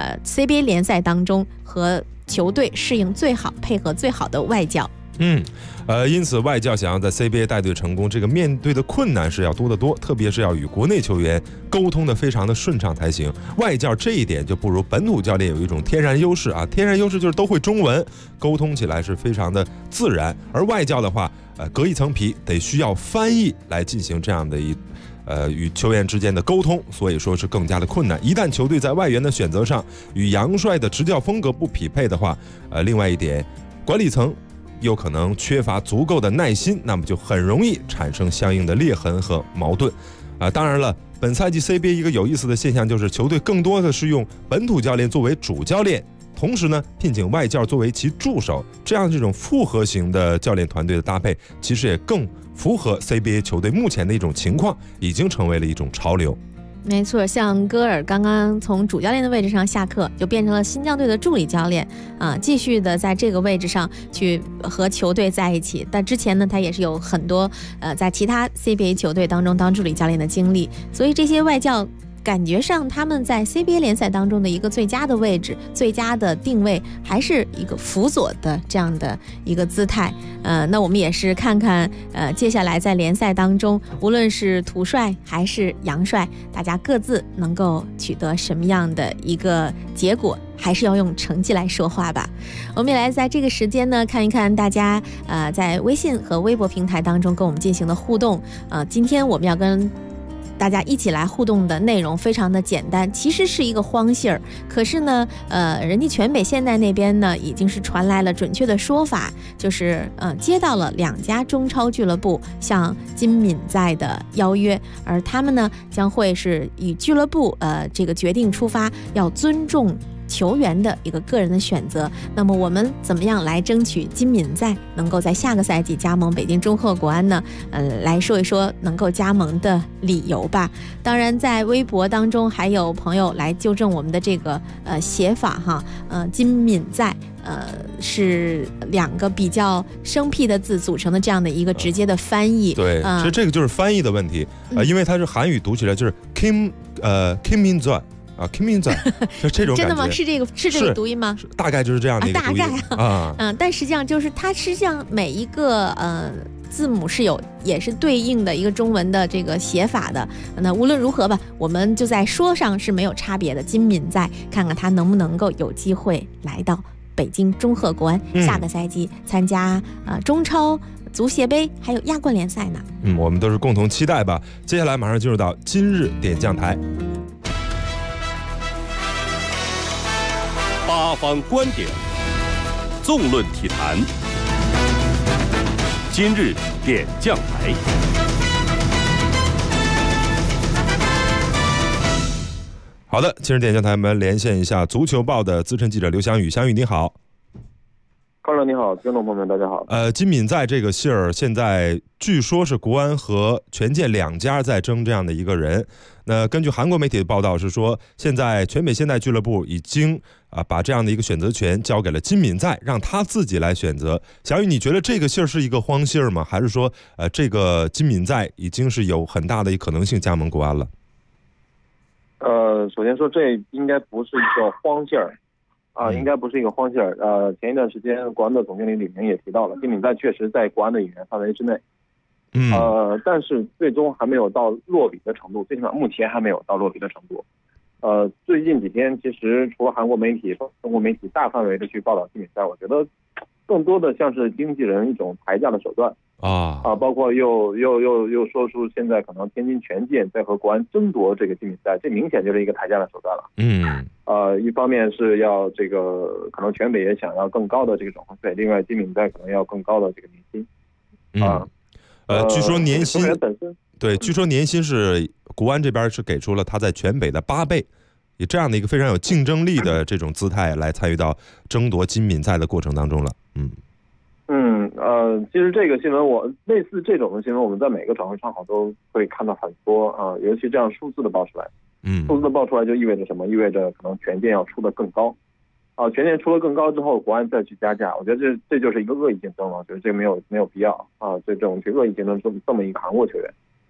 CBA 联赛当中和球队适应最好、配合最好的外教。 因此外教想要在 CBA 带队成功，这个面对的困难是要多得多，特别是要与国内球员沟通的非常的顺畅才行。外教这一点就不如本土教练有一种天然优势啊，天然优势就是都会中文，沟通起来是非常的自然。而外教的话，隔一层皮，得需要翻译来进行这样的与球员之间的沟通，所以说是更加的困难。一旦球队在外援的选择上与杨帅的执教风格不匹配的话，另外一点，管理层有可能缺乏足够的耐心，那么就很容易产生相应的裂痕和矛盾。当然了，本赛季 CBA 一个有意思的现象就是球队更多的是用本土教练作为主教练，同时呢聘请外教作为其助手，这样这种复合型的教练团队的搭配，其实也更符合 CBA 球队目前的一种情况，已经成为了一种潮流。 没错，像戈尔刚刚从主教练的位置上下课，就变成了新疆队的助理教练继续的在这个位置上去和球队在一起。但之前呢，他也是有很多在其他 CBA 球队当中当助理教练的经历，所以这些外教感觉上他们在 CBA 联赛当中的一个最佳的位置、最佳的定位，还是一个辅佐的这样的一个姿态。那我们也是看看接下来在联赛当中，无论是土帅还是杨帅，大家各自能够取得什么样的一个结果，还是要用成绩来说话吧。我们也来在这个时间呢，看一看大家在微信和微博平台当中跟我们进行的互动。今天我们要跟大家一起来互动的内容非常的简单，其实是一个荒信儿，可是呢人家全北现代那边呢已经是传来了准确的说法，就是接到了2家中超俱乐部向金敏在的邀约，而他们呢将会是以俱乐部这个决定出发，要尊重球员的一个个人的选择。那么我们怎么样来争取金敏在能够在下个赛季加盟北京中赫国安呢？来说一说能够加盟的理由吧。当然在微博当中还有朋友来纠正我们的这个写法哈，金敏在是2个比较生僻的字组成的这样的一个直接的翻译。 对，其实这个就是翻译的问题因为它是韩语读起来就是 Kim Min Jae Kim Min Jae 就这种感觉。真的吗？是这个读音吗？大概就是这样的一个读音大概但实际上就是它实际上每一个字母是也是对应的一个中文的这个写法的。那无论如何吧，我们就在说上是没有差别的。金敏在，看看他能不能够有机会来到北京中赫国安，下个赛季参加中超、足协杯还有亚冠联赛呢。 我们都是共同期待吧。接下来马上进入到今日点将台。 八方观点，纵论体坛。今日点将台。 好的，今日点将台，我们连线一下足球报的资深记者刘翔宇。翔宇你好。 康乐你好，听众朋友们大家好。 金敏在这个信儿现在据说是国安和权健2家在争这样的一个人。那根据韩国媒体的报道是说，现在全北现代俱乐部已经把这样的一个选择权交给了金敏在，让他自己来选择。小雨，你觉得这个信儿是一个荒信儿吗？还是说这个金敏在已经是有很大的可能性加盟国安了？ 首先说这应该不是一个荒信儿。应该不是一个荒信儿。前一段时间国安的总经理李明也提到了，金敏在确实在国安的引援范围之内。但是最终还没有到落笔的程度，最起码目前还没有到落笔的程度。最近几天其实除了韩国媒体、中国媒体大范围的去报道金敏在，我觉得更多的像是经纪人一种抬价的手段。包括又说出现在可能天津权健在和国安争夺这个金敏在，这明显就是一个抬价的手段了。一方面是要这个可能全北也想要更高的这个转会费，另外金敏在可能要更高的这个年薪。 据说年薪本身对，据说年薪是国安这边是给出了他在全北的8倍，以这样的一个非常有竞争力的这种姿态来参与到争夺金敏在的过程当中了。 其实这个新闻类似这种的新闻，我们在每个转会窗口都会看到很多啊，尤其这样数字的报出来，数字的报出来就意味着什么？意味着可能权健要出得更高，啊，权健出了更高之后，国安再去加价，我觉得这就是一个恶意竞争了，我觉得这个没有必要啊，这种去恶意竞争这么一个韩国球员，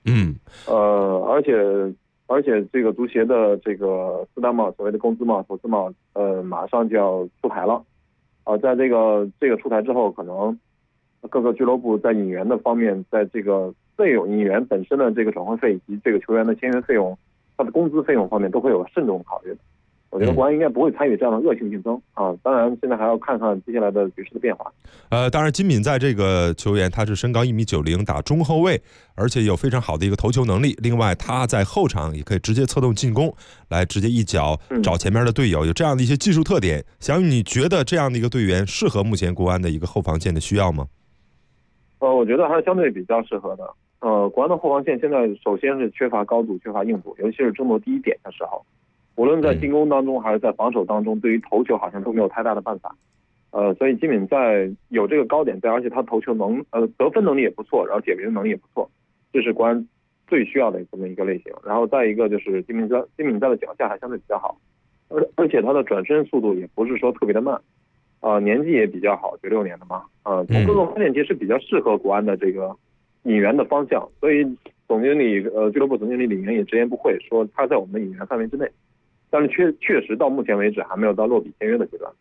而且这个足协的这个四大帽，所谓的工资帽、投资帽，马上就要出台了。在这个出台之后，可能各个俱乐部在引援的方面，在这个费用、引援本身的这个转会费以及这个球员的签约费用、他的工资费用方面，都会有慎重考虑的。我觉得国安应该不会参与这样的恶性竞争啊！当然，现在还要看看接下来的局势的变化。 当然，金敏在这个球员他是身高1.90米，打中后卫，而且有非常好的一个头球能力。另外，他在后场也可以直接策动进攻，来直接一脚找前面的队友，有这样的一些技术特点。小雨，你觉得这样的一个队员适合目前国安的一个后防线的需要吗？ 我觉得还是相对比较适合的。国安的后防线现在首先是缺乏高度、缺乏硬度，尤其是争夺第一点的时候。无论在进攻当中还是在防守当中，对于头球好像都没有太大的办法。所以金敏在有这个高点在，而且他头球得分能力也不错，然后解围的能力也不错，这是国安最需要的这么一个类型。然后再一个就是金敏在的脚下还相对比较好，而且他的转身速度也不是说特别的慢，年纪也比较好，96年的嘛，从各个方面其实比较适合国安的这个引援的方向。所以俱乐部总经理李源也直言不讳说他在我们的引援范围之内。但是确实到目前为止还没有到落笔签约的阶段。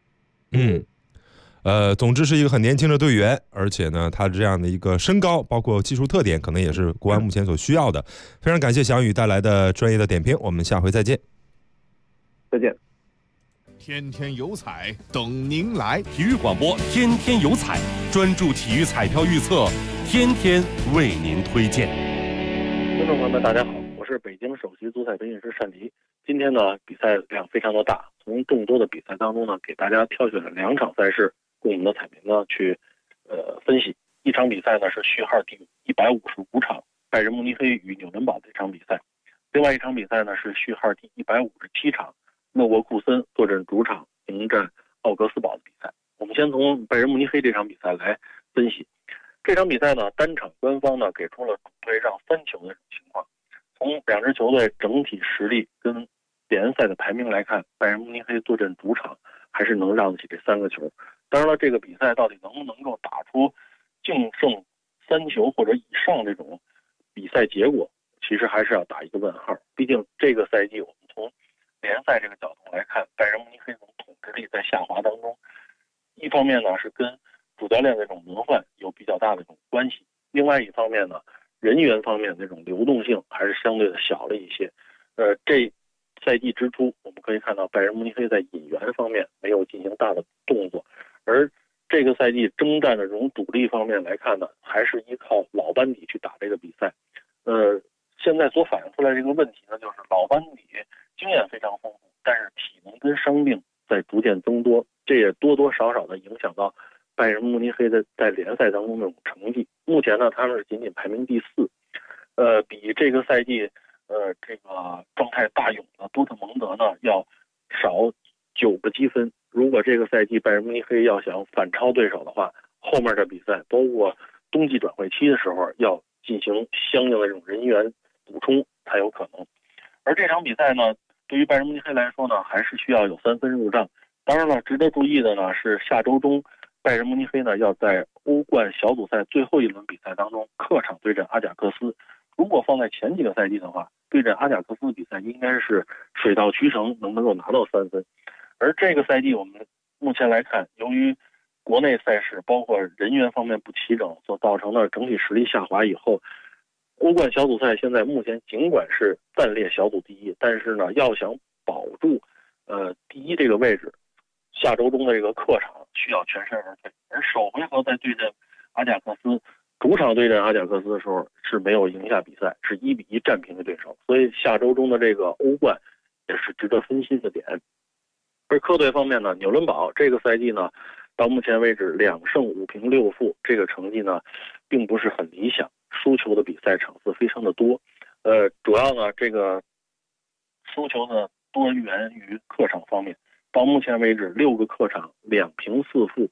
总之是一个很年轻的队员，而且呢，他这样的一个身高，包括技术特点，可能也是国安目前所需要的。非常感谢翔宇带来的专业的点评，我们下回再见。 再见。 天天有彩等您来， 体育广播天天有彩，专注体育彩票预测，天天为您推荐。 观众朋友们，大家好，我是北京首席足彩培训师单迪。今天呢，比赛量非常的大，从众多的比赛当中呢，给大家挑选了2场赛事，供我们的彩民呢去分析。一场比赛呢是序号第155场拜仁慕尼黑与纽伦堡这场比赛，另外一场比赛呢是序号第157场勒沃库森坐镇主场迎战奥格斯堡的比赛。我们先从拜仁慕尼黑这场比赛来分析。这场比赛呢，单场官方呢给出了主队让3球的情况。从2支球队整体实力跟联赛的排名来看，拜仁慕尼黑坐镇主场还是能让得起这3个球。当然了，这个比赛到底能不能够打出净胜3球或者以上这种比赛结果，其实还是要打一个问号。毕竟这个赛季我们从联赛这个角度来看，拜仁慕尼黑从统治力在下滑当中，一方面呢是跟主教练的这种轮换有比较大的这种关系，另外一方面呢，人员方面这种流动性还是相对的小了一些。这赛季之初，我们可以看到拜仁慕尼黑在引援方面没有进行大的动作，而这个赛季征战的这种主力方面来看呢，还是依靠老班底去打这个比赛。现在所反映出来这个问题呢，就是老班底经验非常丰富，但是体能跟伤病在逐渐增多，这也多多少少的影响到拜仁慕尼黑在联赛当中的这种成绩。目前呢，他们是仅仅排名第4，比这个赛季这个状态大勇的多特蒙德呢要少9个积分。如果这个赛季拜仁慕尼黑要想反超对手的话，后面的比赛包括冬季转会期的时候要进行相应的这种人员补充才有可能。而这场比赛呢，对于拜仁慕尼黑来说呢，还是需要有3分入账。当然了，值得注意的呢是下周中拜仁慕尼黑呢要在欧冠小组赛最后一轮比赛当中客场对阵阿贾克斯。如果放在前几个赛季的话，对阵阿贾克斯比赛应该是水到渠成，能够拿到3分。而这个赛季我们目前来看，由于国内赛事包括人员方面不齐整所造成的整体实力下滑以后，欧冠小组赛现在目前尽管是暂列小组第1，但是呢，要想保住第1这个位置，下周中的这个客场需要全身而退。而首回合在对阵阿贾克斯，主场对阵阿贾克斯的时候是没有赢下比赛，是1-1战平的对手。所以下周中的这个欧冠也是值得分析的点。而客队方面呢，纽伦堡这个赛季呢，到目前为止2胜5平6负，这个成绩呢，并不是很理想，输球的比赛场次非常的多。主要呢，这个输球呢多源于客场方面。到目前为止，6个客场2平4负，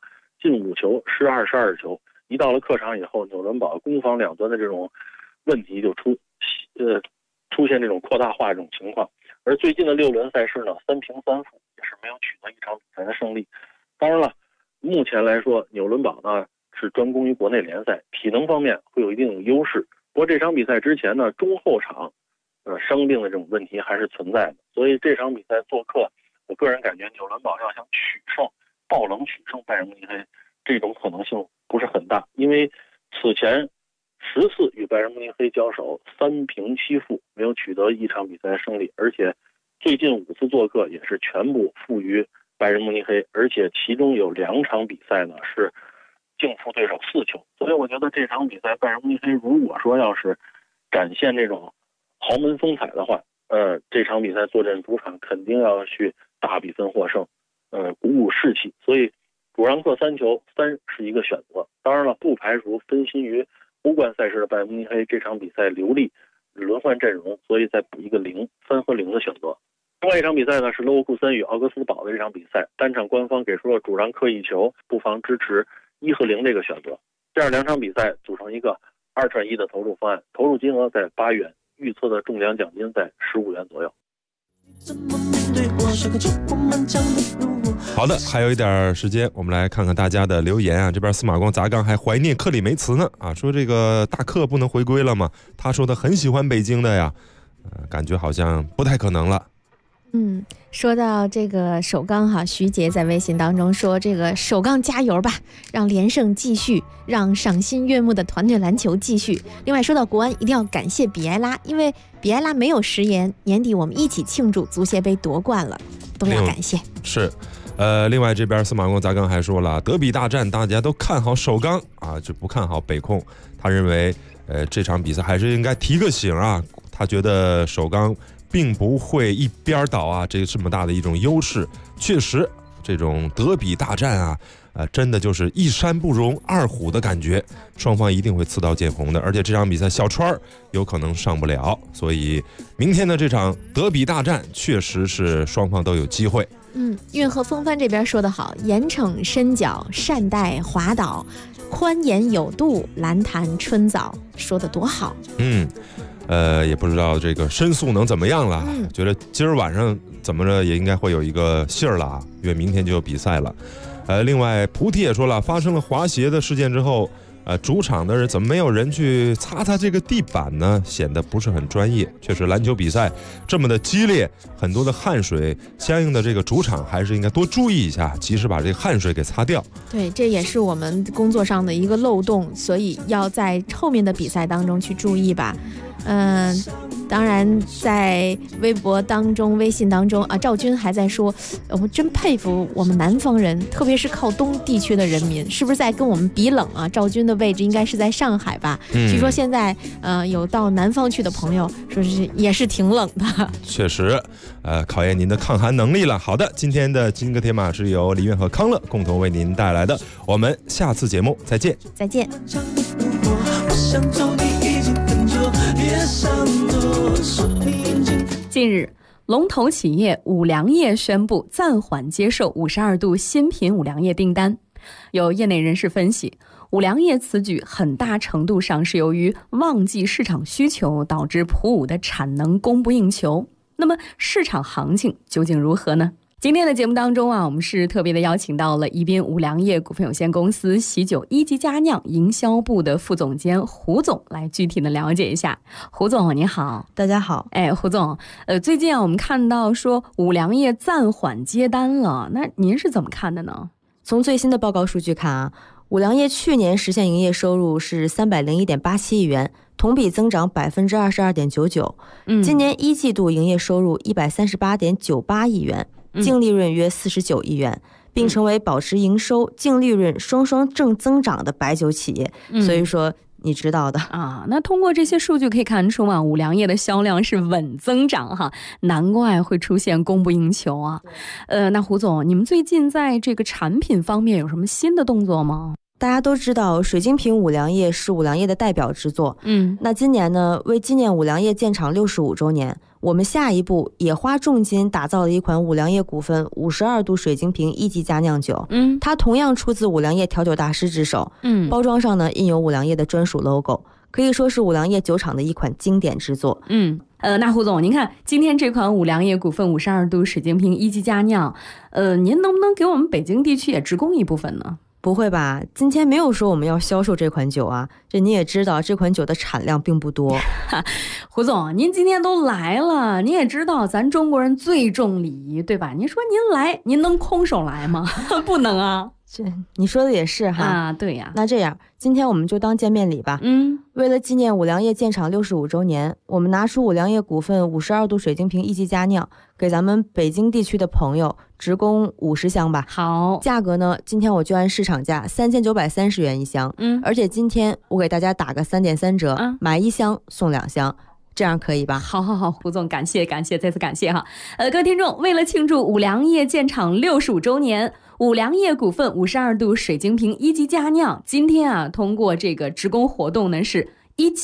进5球失22球。一到了客场以后，纽伦堡攻防两端的这种问题就出现这种扩大化这种情况。而最近的6轮赛事呢，3平3负，也是没有取得一场比赛的胜利。当然了，目前来说，纽伦堡呢是专攻于国内联赛，体能方面会有一定的优势。不过这场比赛之前呢，中后场伤病的这种问题还是存在的，所以这场比赛做客，我个人感觉纽伦堡要想取胜，爆冷取胜拜仁慕尼黑，这种可能性不是很大，因为此前10次与拜仁慕尼黑交手，3平7负，没有取得一场比赛胜利，而且最近5次做客也是全部负于拜仁慕尼黑，而且其中有2场比赛呢是净负对手4球。所以我觉得这场比赛拜仁慕尼黑如果说要是展现这种豪门风采的话，这场比赛坐镇主场肯定要去大比分获胜，鼓舞士气。所以主让客3球，3是一个选择。当然了，不排除分心于欧冠赛事的拜仁慕尼黑这场比赛流利轮换阵容，所以再补一个0，3和0的选择。另外一场比赛呢是勒沃库森与奥格斯堡的这场比赛，单场官方给出了主让客1球，不妨支持1和0这个选择。这样2场比赛组成一个2串1的投入方案，投入金额在8元，预测的中奖奖金在15元左右。 好的，还有一点时间，我们来看看大家的留言啊。这边司马光砸缸还怀念克里梅茨呢啊，说这个大克不能回归了吗？他说他很喜欢北京的呀，感觉好像不太可能了。 说到这个首钢哈，徐杰在微信当中说，这个首钢加油吧，让连胜继续，让赏心悦目的团队篮球继续。另外说到国安，一定要感谢比埃拉，因为比埃拉没有食言，年底我们一起庆祝足协杯夺冠了，都要感谢。 是。另外这边司马光砸缸还说了，德比大战大家都看好首钢啊，就不看好北控。他认为这场比赛还是应该提个醒啊，他觉得首钢并不会一边倒啊，这么大的一种优势。确实这种德比大战啊，真的就是一山不容二虎的感觉，双方一定会刺刀见红的。而且这场比赛小川有可能上不了，所以明天的这场德比大战确实是双方都有机会。 运河风帆这边说得好，严惩伸脚，善待滑倒，宽严有度，蓝坛春早，说得多好。 也不知道这个申诉能怎么样了，觉得今儿晚上怎么着也应该会有一个信儿了啊，因为明天就有比赛了。另外菩提也说了，发生了滑鞋的事件之后，主场的人怎么没有人去擦这个地板呢？显得不是很专业。确实篮球比赛这么的激烈，很多的汗水，相应的这个主场还是应该多注意一下，及时把这个汗水给擦掉。 对，这也是我们工作上的一个漏洞，所以要在后面的比赛当中去注意吧。当然在微博当中微信当中啊，赵军还在说，我真佩服我们南方人，特别是靠东地区的人民，是不是在跟我们比冷啊？赵军的位置应该是在上海吧，据说现在有到南方去的朋友说是也是挺冷的。 确实考验您的抗寒能力了。好的，今天的金戈铁马是由李苑和康乐共同为您带来的，我们下次节目再见。 再见。 近日，龙头企业五粮液宣布暂缓接受52度新品五粮液订单。有业内人士分析，五粮液此举很大程度上是由于旺季市场需求导致普五的产能供不应求。那么市场行情究竟如何呢？今天的节目当中啊，我们是特别的邀请到了宜宾五粮液股份有限公司喜酒一级佳酿营销部的副总监胡总来具体的了解一下。胡总你好。 大家好。 胡总，最近啊我们看到说五粮液暂缓接单了，那您是怎么看的呢？ 从最新的报告数据看啊，五粮液去年实现营业收入是301.87亿元，同比增长22.99%。今年一季度营业收入138.98亿元。净利润约49亿元，并成为保持营收、净利润双双正增长的白酒企业。所以说你知道的啊。那通过这些数据可以看出啊，五粮液的销量是稳增长哈，难怪会出现供不应求啊。那胡总，你们最近在这个产品方面有什么新的动作吗？ 大家都知道水晶瓶五粮液是五粮液的代表之作。那今年呢，为纪念五粮液建厂65周年， 我们下一步也花重金打造了一款五粮液股份52度水晶瓶1级佳酿酒，它同样出自五粮液调酒大师之手，包装上呢印有五粮液的专属 logo， 可以说是五粮液酒厂的一款经典之作。 那胡总，您看今天这款五粮液股份52度水晶瓶1级佳酿，您能不能给我们北京地区也直供一部分呢？ 不会吧，今天没有说我们要销售这款酒啊，这你也知道这款酒的产量并不多。 胡总，您今天都来了，您也知道咱中国人最重礼仪，对吧？您说您来，您能空手来吗？不能啊。 这你说的也是哈啊，对呀。 那这样，今天我们就当见面礼吧。为了纪念五粮液建厂65周年，我们拿出五粮液股份52度水晶瓶1级佳酿，给咱们北京地区的朋友直供50箱吧。 好， 价格呢，今天我就按市场价3930元一箱。而且今天我给大家打个3.3折，买1箱送2箱。这样可以吧？ 好，胡总，感谢，再次感谢哈。各位听众，为了庆祝五粮液建厂65周年，五粮液股份52度水晶瓶1级佳酿，今天啊，通过这个直供活动呢是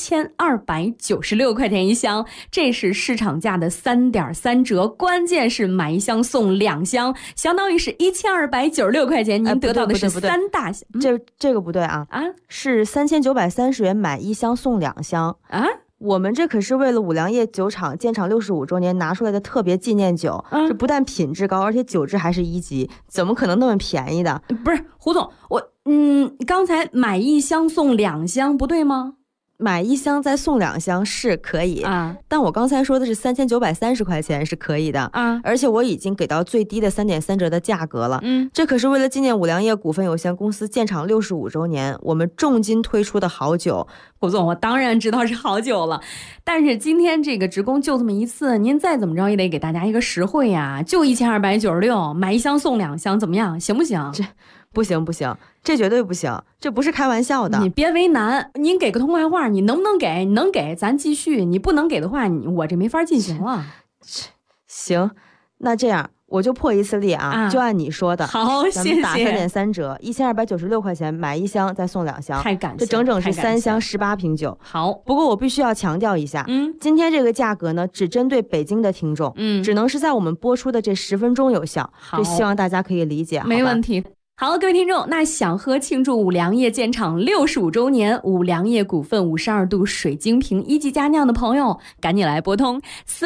1296块钱一箱，这是市场价的3.3折，关键是买1箱送2箱，相当于是1296块钱，您得到的是3大箱。 这个不对啊，是3930元买1箱送2箱啊。我们这可是为了五粮液酒厂建厂65周年拿出来的特别纪念酒，这不但品质高，而且酒质还是1级，怎么可能那么便宜的？ 不是胡总，刚才买1箱送2箱不对吗？ 买1箱再送2箱是可以啊，但我刚才说的是3930块钱是可以的啊，而且我已经给到最低的3.3折的价格了。这可是为了纪念五粮液股份有限公司建厂65周年，我们重金推出的好酒。 胡总，我当然知道是好酒了，但是今天这个直供就这么一次，您再怎么着也得给大家一个实惠呀，就1296，买1箱送2箱，怎么样？行不行？ 这不行，这绝对不行，这不是开玩笑的。 你别为难，您给个痛快话，你能不能给？你能给咱继续，你不能给的话，我这没法进行了。 行，那这样我就破一次例啊，就按你说的。 好，谢谢。 咱们打3.3折，1296块钱买1箱再送2箱， 太感谢， 这整整是3箱18瓶酒。 好， 不过我必须要强调一下，今天这个价格呢，只针对北京的听众，只能是在我们播出的这10分钟有效。这希望大家可以理解， 没问题。好，各位听众，那想喝庆祝五粮液建厂65周年五粮液股份52度水晶瓶1级佳酿的朋友，赶紧来拨通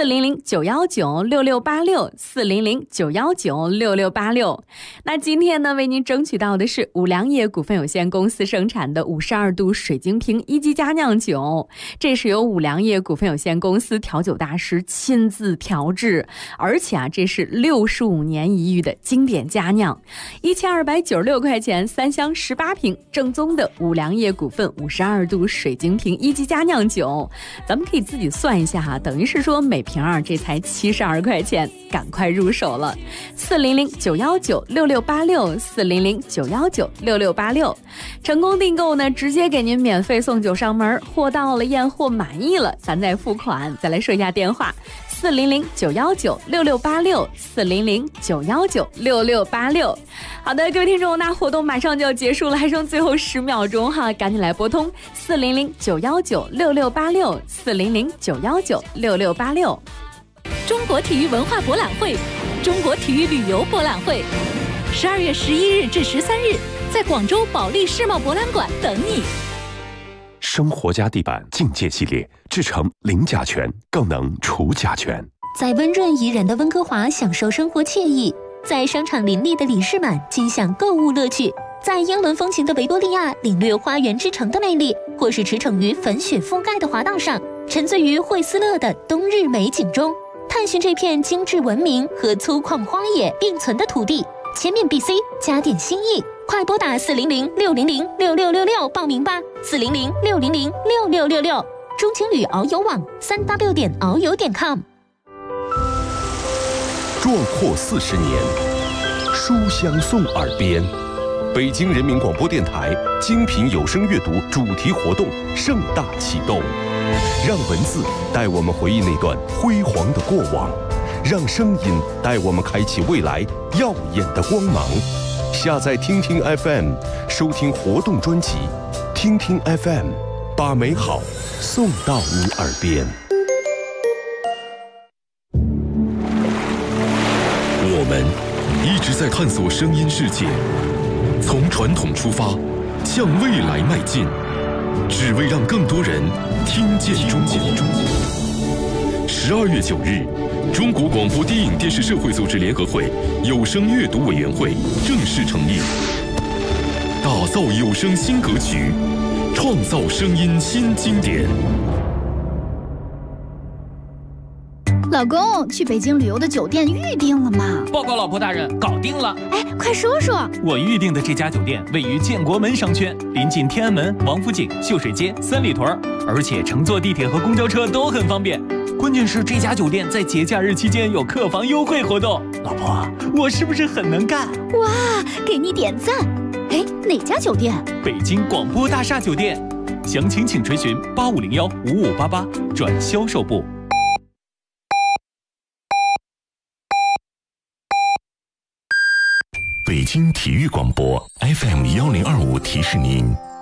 400-919-6686，400-919-6686。那今天呢，为您争取到的是五粮液股份有限公司生产的52度水晶瓶1级佳酿酒，这是由五粮液股份有限公司调酒大师亲自调制，而且啊，这是65年一遇的经典佳酿，1296块钱3箱18瓶，正宗的五粮液股份52度水晶瓶1级佳酿酒，咱们可以自己算一下哈，等于是说每瓶这才72块钱，赶快入手了。400-919-6686，400-919-6686，成功订购呢，直接给您免费送酒上门，货到了验货满意了，咱再付款。再来说一下电话：400-919-6686，400-919-6686。好的，各位听众，那活动马上就要结束了，还剩最后10秒钟哈，赶紧来拨通400-919-6686，400-919-6686。 中国体育文化博览会，中国体育旅游博览会，12月11日至13日，在广州保利世贸博览馆等你。 生活家地板境界系列，制成零甲醛，更能除甲醛。 在温润宜人的温哥华享受生活惬意，在商场林立的里士满尽享购物乐趣，在英伦风情的维多利亚领略花园之城的魅力，或是驰骋于粉雪覆盖的滑道上，沉醉于惠斯勒的冬日美景中，探寻这片精致文明和粗犷荒野并存的土地。前面 BC， 加点心意，快拨打400-600-6666报名吧，400-600-6666。中青旅遨游网3w.遨游.com。 壮阔40年，书香送耳边。北京人民广播电台精品有声阅读主题活动盛大启动，让文字带我们回忆那段辉煌的过往，让声音带我们开启未来耀眼的光芒。下载听听 FM， 收听活动专辑，听听 FM， 把美好送到你耳边。 们一直在探索声音世界，从传统出发，向未来迈进，只为让更多人听见中国。12月9日，中国广播电影电视社会组织联合会有声阅读委员会正式成立，打造有声新格局，创造声音新经典。 老公，去北京旅游的酒店预定了吗？ 报告老婆大人，搞定了。 哎，快说说。 我预定的这家酒店位于建国门商圈，临近天安门、王府井、秀水街、三里屯，而且乘坐地铁和公交车都很方便。关键是这家酒店在节假日期间有客房优惠活动。老婆，我是不是很能干？ 哇，给你点赞。哎，哪家酒店？ 北京广播大厦酒店。详情请垂询8501-5588转销售部。 北京体育广播 FM1025提示您。